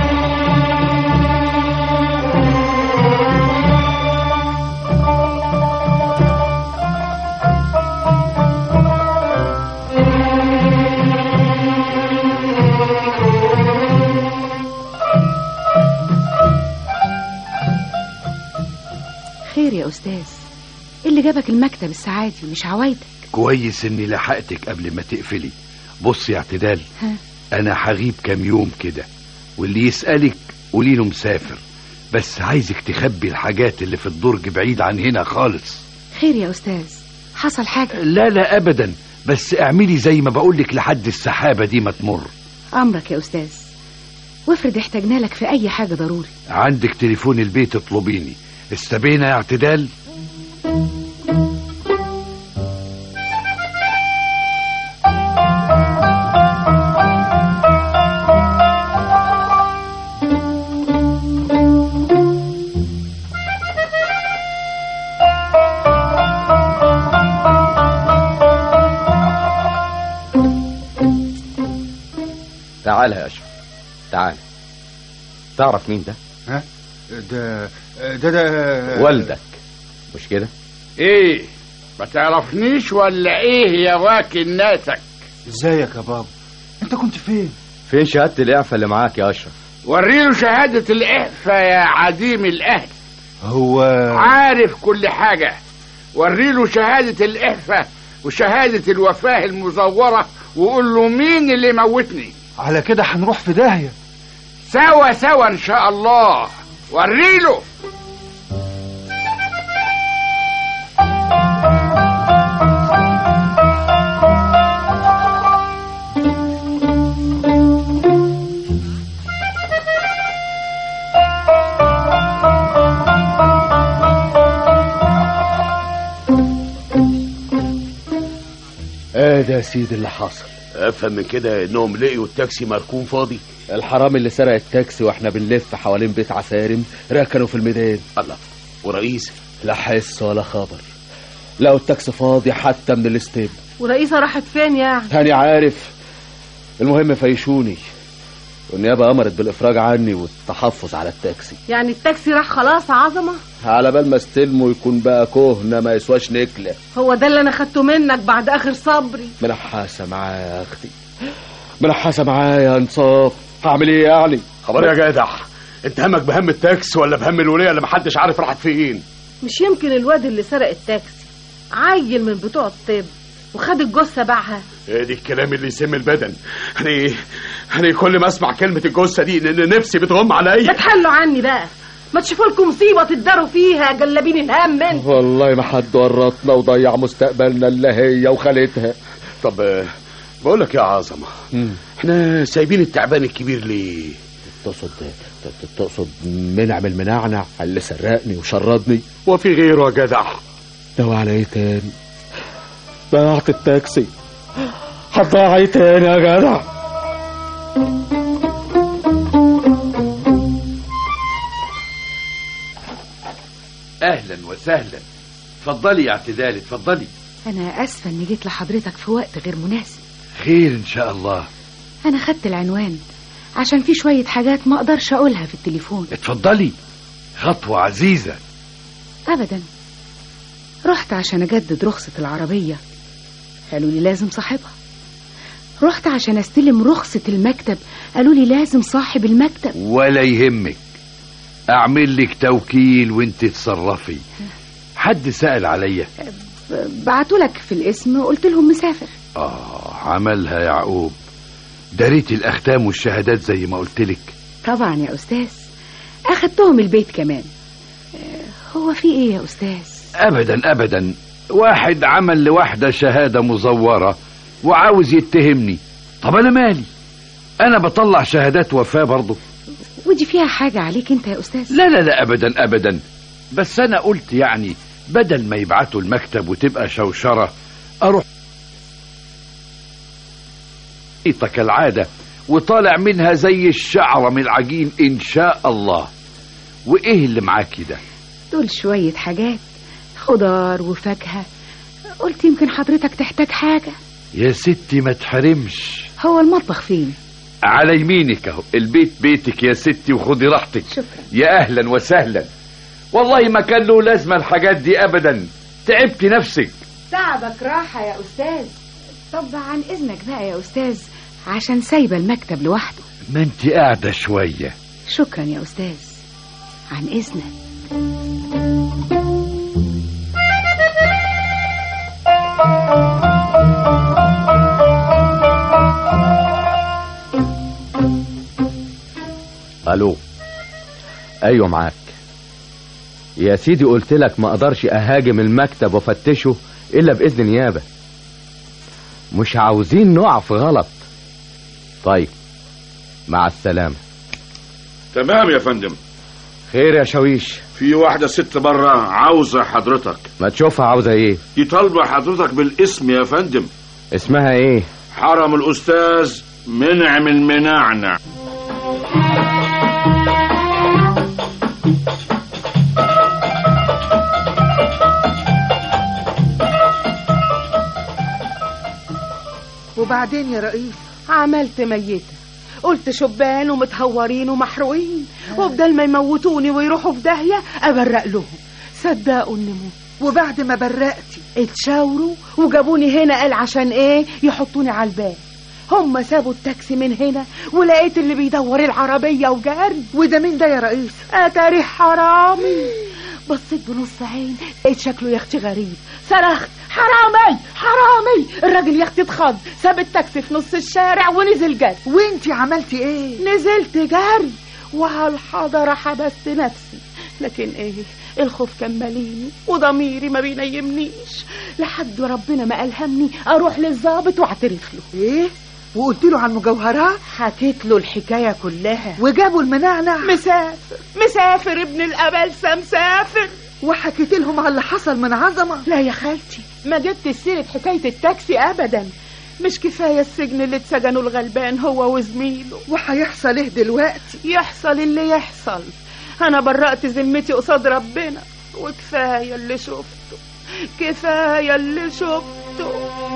خير يا أستاذ، اللي جابك المكتب الساعة دي مش عوايدك؟ كويس اني لحقتك قبل ما تقفلي. بص يا اعتدال، ها؟ انا هغيب كام يوم كده، واللي يسألك قولي له مسافر، بس عايزك تخبي الحاجات اللي في الدرج بعيد عن هنا خالص. خير يا أستاذ، حصل حاجة؟ لا لا أبدا، بس اعملي زي ما بقولك لحد السحابة دي ما تمر. أمرك يا أستاذ، وافرض احتاجنا لك في أي حاجة ضروري. عندك تليفون البيت اطلبيني. استبينا يا اعتدال. تعال يا أشرف، تعال. تعرف مين ده؟ ها؟ ده ده ده والدك مش كده؟ ايه ما تعرفنيش ولا ايه يا واكل ناسك؟ ازيك يا بابا؟ انت كنت فين؟ فين شهادة الإعفاء اللي معاك يا أشرف؟ وريله شهادة الإعفاء يا عديم الأهل. هو عارف كل حاجة. وريله شهادة الإعفاء وشهادة الوفاة المزورة وقول له مين اللي موتني. على كده هنروح في داهية. سوا سوا إن شاء الله. وريله. ايه ده يا سيدي اللي حصل؟ افهم من كده انهم لقيوا التاكسي مركون فاضي. الحرامي اللي سرق التاكسي واحنا بنلف حوالين بيت عسارم ركنوا في الميدان. الله. ورئيس؟ لا حس ولا خبر. لقوا التاكسي فاضي حتى من الاستيب. ورئيسة راحت فين يعني؟ تاني عارف. المهم فيشوني، والنيابة أمرت بالإفراج عني والتحفظ على التاكسي. يعني التاكسي راح خلاص عظمة؟ على بال ما استلمه يكون بقى كهنة ما يسواش نكلة. هو ده اللي أنا خدته منك بعد آخر صبري. منحاسة معايا يا أختي، منحاسة معايا انصاف. هعمل إيه يعني؟ خبر يا جدع، أنت همك بهم التاكسي ولا بهم الولية اللي محدش عارف راحت فين؟ مش يمكن الواد اللي سرق التاكسي عيل من بتوع الطب وخد الجثة باعها؟ ايه دي الكلام اللي يسم البدن. انا انا كل ما اسمع كلمة الجثة دي نفسي بتغم عليا. اتحلوا عني بقى، ما تشوفوا لكم مصيبة تداروا فيها جلابين الهم انت. والله ما حد ورطنا وضيع مستقبلنا الا هي وخالتها. طب بقول لك يا عظمة، احنا سايبين التعبان الكبير ليه؟ تقصد تقصد منعم المنعنع اللي سرقني وشردني؟ وفي غيره يا جدع؟ ناوي على ايه تاني؟ ضيعت التاكسي، هتضيع ايه تاني يا جدع؟ اهلا وسهلا. اتفضلي يا اعتدال، اتفضلي. انا اسفه اني جيت لحضرتك في وقت غير مناسب. خير ان شاء الله. انا خدت العنوان عشان في شويه حاجات ما اقدرش اقولها في التليفون. اتفضلي، خطوه عزيزه. ابدا، رحت عشان اجدد رخصه العربيه، قالوا لي لازم صاحبها. رحت عشان استلم رخصه المكتب، قالوا لي لازم صاحب المكتب. ولا يهمك، اعمل لك توكيل وانت تصرفي. حد سأل عليا؟ بعتولك في الاسم وقلت لهم مسافر. اه عملها يعقوب، دريت الاختام والشهادات زي ما قلت لك. طبعا يا استاذ، اخدتهم البيت كمان. هو في ايه يا استاذ؟ ابدا ابدا، واحد عمل لواحدة شهادة مزورة وعاوز يتهمني. طب انا مالي، انا بطلع شهادات وفاة برضه. ودي فيها حاجة عليك انت يا استاذ؟ لا لا لا ابدا ابدا، بس انا قلت يعني بدل ما يبعتوا المكتب وتبقى شوشرة اروح كالعادة وطالع منها زي الشعرة من العجين ان شاء الله. وايه اللي معاكي ده؟ دول شوية حاجات، خضار وفاكهة، قلت يمكن حضرتك تحتاج حاجة. يا ستي ما تحرمش. هو المطبخ فين؟ على يمينك اهو، البيت بيتك يا ستي وخدي راحتك. شكرا. يا اهلا وسهلا، والله ما كان له لازمة الحاجات دي ابدا، تعبت نفسك. تعبك راحة يا استاذ. طب عن اذنك بقى يا استاذ، عشان سايبة المكتب لوحده. ما انت قاعدة شوية. شكرا يا استاذ، عن اذنك. الو. ايوه معاك يا سيدي، قلت لك ما اقدرش اهاجم المكتب وافتشه الا باذن نيابه، مش عاوزين نقع في غلط. طيب مع السلامه. تمام يا فندم. خير يا شويش؟ في واحدة ست برا عاوزة حضرتك. ما تشوفها عاوزة ايه؟ دي طالبة حضرتك بالاسم يا فندم. اسمها ايه؟ حرم الأستاذ منعم المنعنع. وبعدين يا رئيس؟ عملت ميتة، قلت شبان ومتهورين ومحروقين، وبدل ما يموتوني ويروحوا في داهية أبرق لهم. صدقوا النمو. وبعد ما برقتي اتشاوروا وجابوني هنا، قال عشان ايه؟ يحطوني على الباب. هم سابوا التاكسي من هنا ولقيت اللي بيدور العربية وجري. وده مين ده يا رئيس؟ اتاري حرامي. بصيت بنص عين لقيت شكله يا اختي غريب، صرخت حرامي حرامي. الراجل يا اختي اتخض، ساب التاكسي في نص الشارع ونزل جري. وانتي عملتي ايه؟ نزلت جري وعلى الحضرة حبست نفسي، لكن ايه، الخوف كان ماليني وضميري ما بينيمنيش لحد ربنا ما ألهمني اروح للضابط واعترف له. ايه؟ وقلت له على المجوهرات؟ حكيت له الحكاية كلها. وجابوا المنعنع؟ مسافر مسافر ابن الأبلسة مسافر. وحكيت لهم على اللي حصل من عظمة؟ لا يا خالتي، ما جبت سيرة حكاية التاكسي أبدا. مش كفاية السجن اللي اتسجنوا الغلبان هو وزميله؟ وهيحصل ايه دلوقتي؟ يحصل اللي يحصل، أنا برأت ذمتي قصاد ربنا، وكفاية اللي شفته، كفاية اللي شفته.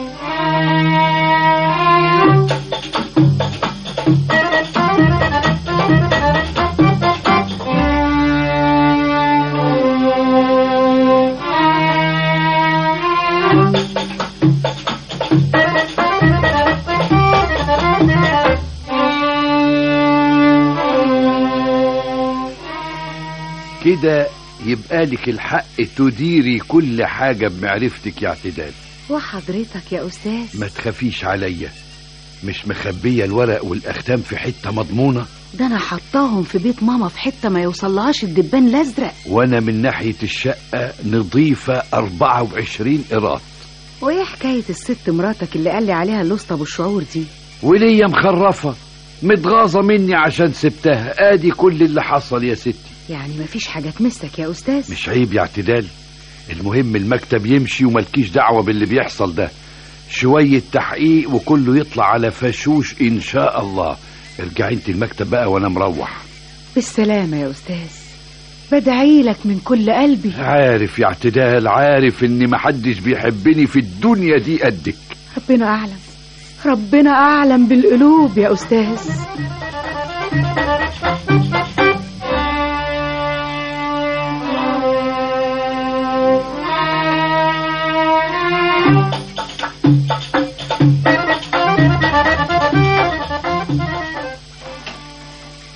كده يبقى لك الحق تديري كل حاجة بمعرفتك يا اعتدال. وحضرتك يا أستاذ؟ ما تخافيش عليا، مش مخبية الورق والأختام في حتة مضمونة؟ ده أنا حطاهم في بيت ماما في حتة ما يوصلهاش الدبان الأزرق. وأنا من ناحية الشقة نضيفة أربعة وعشرين قراط. وإيه حكاية الست مراتك اللي قال لي عليها الوسطى بالشعور دي؟ وليا مخرفة متغاظة مني عشان سبتها. آدي كل اللي حصل يا ستي. يعني مفيش حاجة تمسك يا أستاذ؟ مش عيب يا اعتدال، المهم المكتب يمشي وملكيش دعوة باللي بيحصل ده. شوية تحقيق وكله يطلع على فشوش إن شاء الله. ارجعي انت المكتب بقى وانا مروح. بالسلامة يا أستاذ، بدعي لك من كل قلبي. عارف يا اعتدال، عارف ان محدش بيحبني في الدنيا دي قدك. ربنا أعلم، ربنا أعلم بالقلوب يا أستاذ.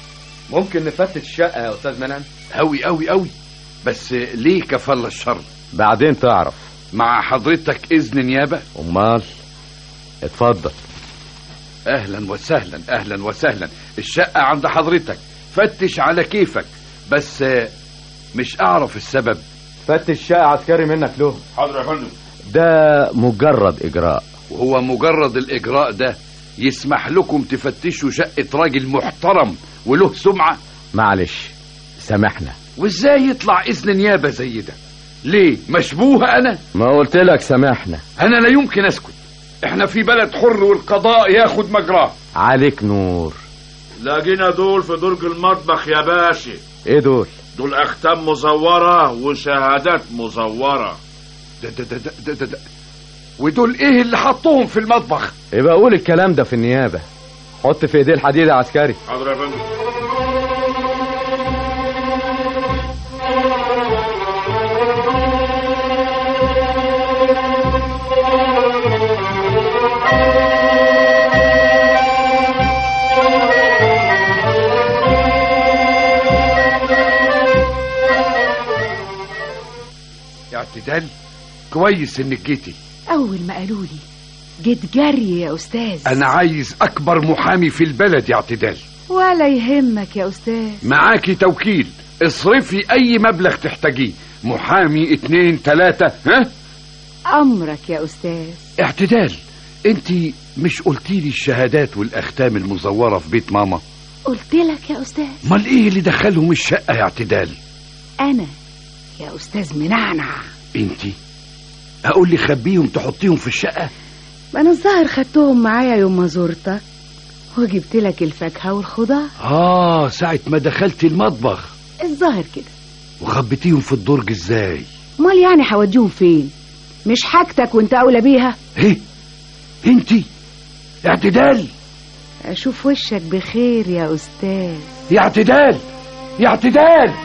ممكن نفتش الشقة يا أستاذ منعم؟ أوي أوي أوي، بس ليه كفل الشر؟ بعدين تعرف. مع حضرتك إذن نيابة؟ أمال. اتفضل. أهلا وسهلا أهلا وسهلا. الشقة عند حضرتك، فتش على كيفك، بس مش أعرف السبب. فتش شقة عسكري منك له. حاضر يا فندم. ده مجرد إجراء. وهو مجرد الإجراء ده يسمح لكم تفتشوا شقة راجل محترم وله سمعة؟ معلش سامحنا. وإزاي يطلع إذن نيابة زي ده؟ ليه؟ مشبوه أنا؟ ما قلت لك سامحنا. أنا لا يمكن أسكت. إحنا في بلد حر والقضاء ياخد مجراه. عليك نور. لاقينا دول في درج المطبخ يا باشا. ايه دول؟ دول اختام مزورة وشهادات مزورة. ده ده ده ده ده, ده. ودول ايه اللي حطوهم في المطبخ؟ يبقى قول الكلام ده في النيابة. حط في ايديه الحديد يا عسكري. حاضر يا فندم. اعتدال، كويس انك جيتي. اول ما قالوا لي جيت جري يا استاذ. انا عايز اكبر محامي في البلد يا اعتدال. ولا يهمك يا استاذ. معاكي توكيل، اصرفي اي مبلغ تحتاجيه، محامي اتنين تلاتة. ها امرك يا استاذ. اعتدال، انت مش قلتيلي الشهادات والاختام المزورة في بيت ماما؟ قلت لك يا استاذ. امال ايه اللي دخلهم الشقة يا اعتدال؟ انا يا استاذ منعنع. انتي اقول لي خبيهم تحطيهم في الشقة؟ ما انا الظاهر خدتهم معايا يوم ما زرتك وجبت لك الفاكهة والخضار. اه ساعة ما دخلت المطبخ الظاهر كده. وخبيتيهم في الدرج ازاي؟ امال يعني هوديهم فين؟ مش حاجتك وانت اولى بيها. ايه انتي اعتدال؟ اشوف وشك بخير يا استاذ. يا اعتدال يا اعتدال.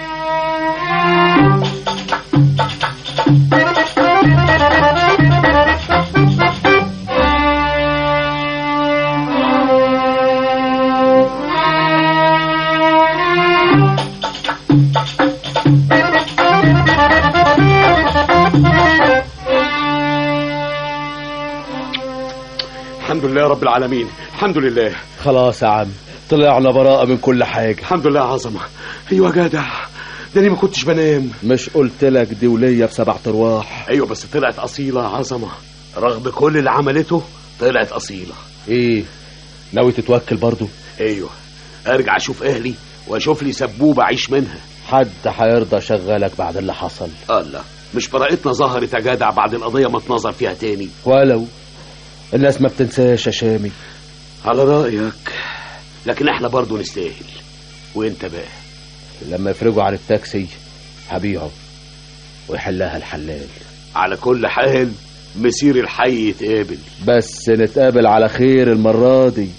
الحمد لله رب العالمين، الحمد لله. خلاص يا عم، طلعنا براءة من كل حاجة. الحمد لله عظمة. ايوه جدع، ده انا ما كنتش بنام. مش قلت لك دي ولية بسبع ارواح؟ ايوه بس طلعت اصيلة عظمة، رغم كل اللي عملته طلعت اصيلة. ايه ناوي تتوكل برضو؟ ايوه، ارجع اشوف اهلي واشوف لي سبوبة اعيش منها. حد هيرضى شغلك بعد اللي حصل؟ الله، مش براءتنا ظهرت يا جدع بعد القضية ما تنظر فيها تاني؟ ولو الناس ما بتنساش يا شامي. على رأيك، لكن احنا برضو نستاهل. وانت بقى لما يفرجوا عن التاكسي هبيعه ويحلها الحلال. على كل حال مسير الحي يتقابل، بس نتقابل على خير المرة دي.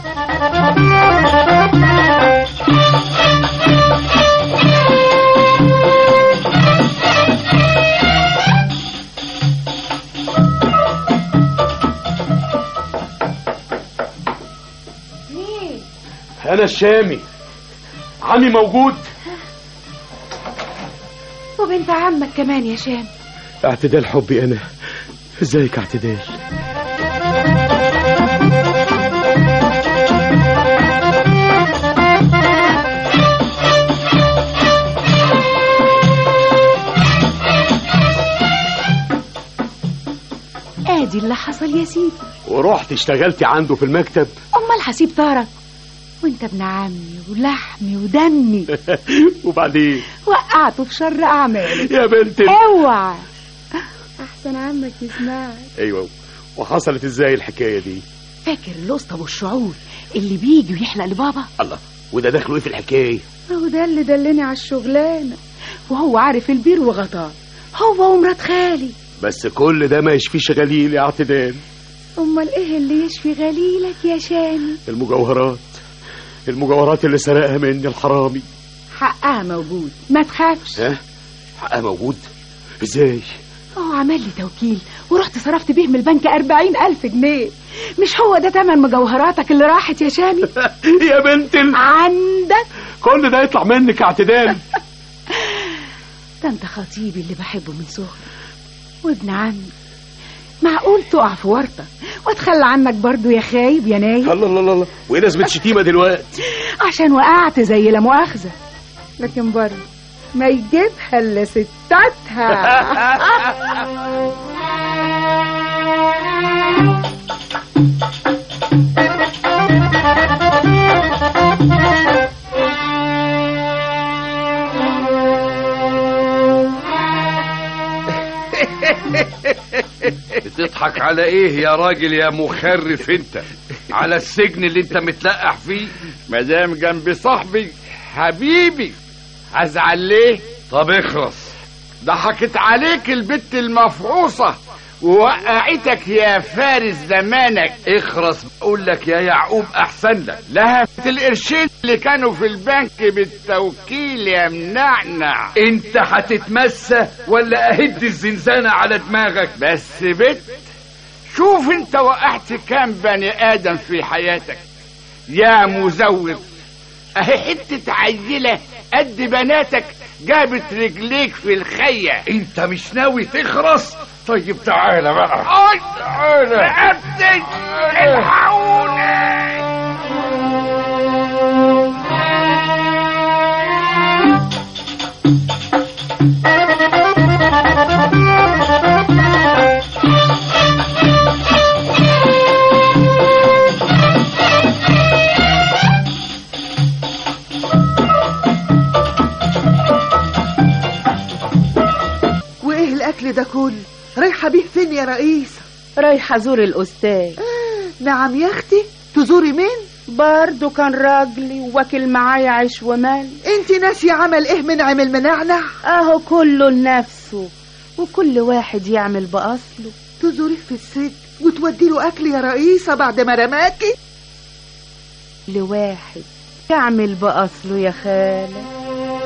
مين؟ انا الشامي. عمي موجود؟ وبنت عمك كمان يا شام. اعتدال حبي انا. ازيك اعتدال؟ ادي اللي حصل يا سيدي. ورحت اشتغلتي عنده في المكتب؟ امال هسيب طارك وانت ابن عمي ولحمي ودمي. وبعدين وقعته في شر اعمالي يا بنت. اوعى احسن عمك يسمعك. ايوه، وحصلت ازاي الحكايه دي؟ فاكر الاسطى والشعور اللي بيجي ويحلق لبابا؟ الله، وده دخله ايه في الحكايه؟ هو ده اللي دلني على الشغلانه، وهو عارف البير وغطاه، هو ومرات خالي. بس كل ده ما يشفيش غليل يا اعتدال. امال ايه اللي يشفي غليلك يا شامي؟ المجوهرات، المجوهرات اللي سرقها مني الحرامي. حقها موجود، ما تخافش. ها؟ حقها موجود؟ ازاي؟ هو عمل لي توكيل ورحت صرفت بيه من البنك أربعين ألف جنيه. مش هو ده تمن مجوهراتك اللي راحت يا شامي؟ يا بنت ال... عندك كل ده يطلع منك يا اعتدال؟ ده انت خطيبي اللي بحبه من صغري وابن عمي. معقول تقع في ورطة واتخلى عنك برضو يا خايب يا نايم؟ الله الله الله، وايه لازمة شتيمة دلوقتي؟ عشان وقعت زي لا مؤاخذة، لكن برضو ما يجيبها الا ستاتها. بتضحك على ايه يا راجل يا مخرف انت؟ على السجن اللي انت متلقح فيه؟ مدام جنب صاحبي حبيبي هزعل ليه؟ طب اخرس. ضحكت عليك البت المفعوصة ووقعتك يا فارس زمانك. اخرس بقول لك يا يعقوب، احسن لك. لهفت القرشين اللي كانوا في البنك بالتوكيل يا منعنع. انت هتتمسى ولا اهد الزنزانة على دماغك؟ بس بت شوف انت وقعت كام بني ادم في حياتك يا مزور. اهي حتة عيلة قد بناتك جابت رجليك في الخية. انت مش ناوي تخرس؟ طيب تعالى بقى. اي تعالى رقبتك الحقوني. وايه الاكل ده كله؟ رايحه بيه فين يا رئيسة؟ رايحه ازور الاستاذ. آه نعم يا اختي، تزوري مين؟ برضو كان راجلي وواكل معايا عيش ومال. انت ناسي عمل ايه من عمل منعنع؟ اهو كله لنفسه وكل واحد يعمل باصله. تزوريه في السجن وتودي له اكل يا رئيسة بعد ما رماكي؟ لواحد يعمل باصله يا خالة.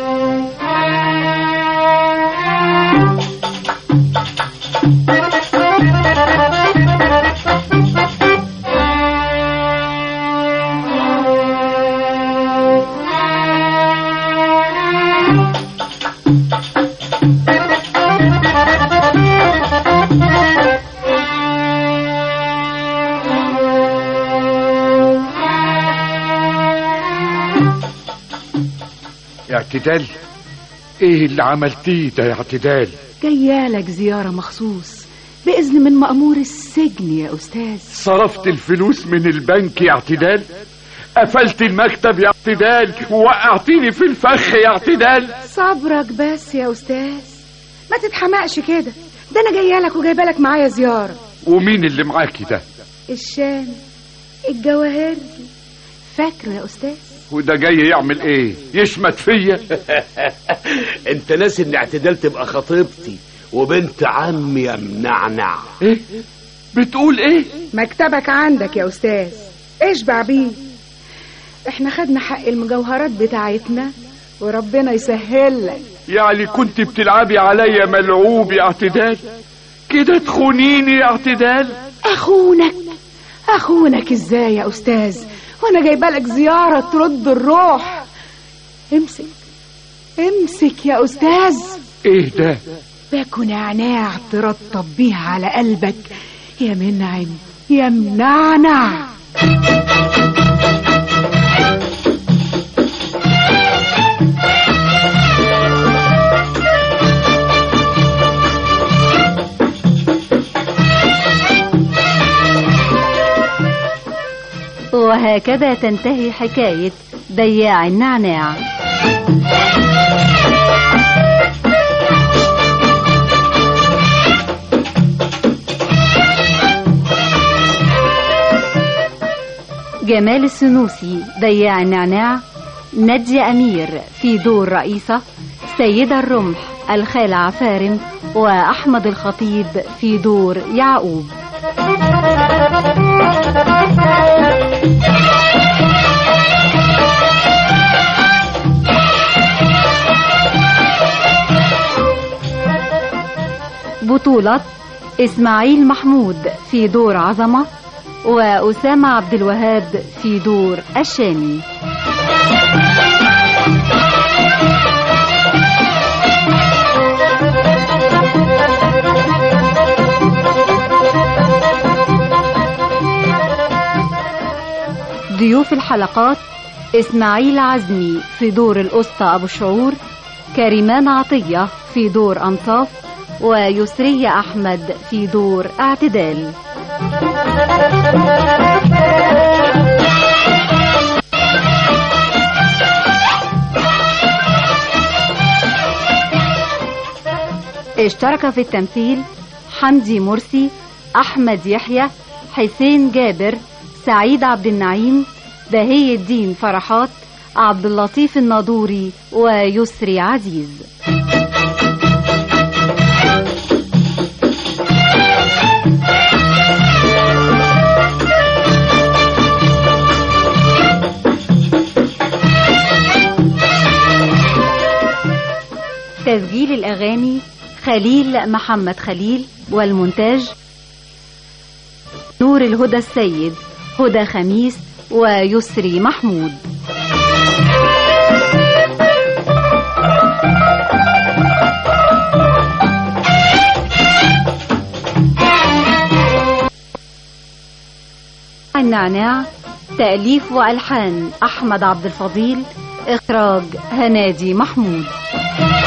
يا اعتدال، ايه اللي عملتيه ده يا اعتدال؟ جايالك زيارة مخصوص بإذن من مأمور السجن يا أستاذ. صرفت الفلوس من البنك يا اعتدال؟ قفلت المكتب يا اعتدال ووقعتيني في الفخ يا اعتدال؟ صبرك بس يا أستاذ، ما تتحمقش كده، ده أنا جايالك وجايبالك معايا زيارة. ومين اللي معاكي ده؟ الشام الجواهرجي، فاكره يا أستاذ؟ وده جاي يعمل ايه؟ يشمت فيا؟ انت ناسي ان اعتدال تبقى خطيبتي وبنت عمي يا منعنع. ايه بتقول ايه؟ مكتبك عندك يا أستاذ، اشبع بيه. احنا خدنا حق المجوهرات بتاعتنا وربنا يسهل لك. يعني كنت بتلعبي عليا ملعوب يا اعتدال؟ كده تخونيني يا اعتدال؟ اخونك اخونك ازاي يا أستاذ وانا جايبالك زيارة ترد الروح؟ امسك امسك يا أستاذ. ايه ده؟ باكو نعناع ترطب بيها على قلبك يا منعم يا منعنع. وهكذا تنتهي حكاية بياع النعناع. جمال السنوسي بياع النعناع، نادية أمير في دور رئيسة، سيدة الرمح الخالة عفارم، وأحمد الخطيب في دور يعقوب. بطولة إسماعيل محمود في دور عظمة، وأسامة عبد الوهاب في دور الشامي. ضيوف الحلقات: إسماعيل عزمي في دور الأسطى أبو الشعور، كريمان عطية في دور أنصاف، ويسرية أحمد في دور اعتدال. اشترك في التمثيل حمدي مرسي، أحمد يحيى، حسين جابر، سعيد عبد النعيم، بهي الدين فرحات، عبد اللطيف الناظوري، ويسري عزيز. تسجيل الأغاني خليل محمد خليل، والمونتاج نور الهدى السيد، هدى خميس، ويسري محمود. النعناع، تأليف وألحان أحمد عبد الفضيل، إخراج هنادي محمود.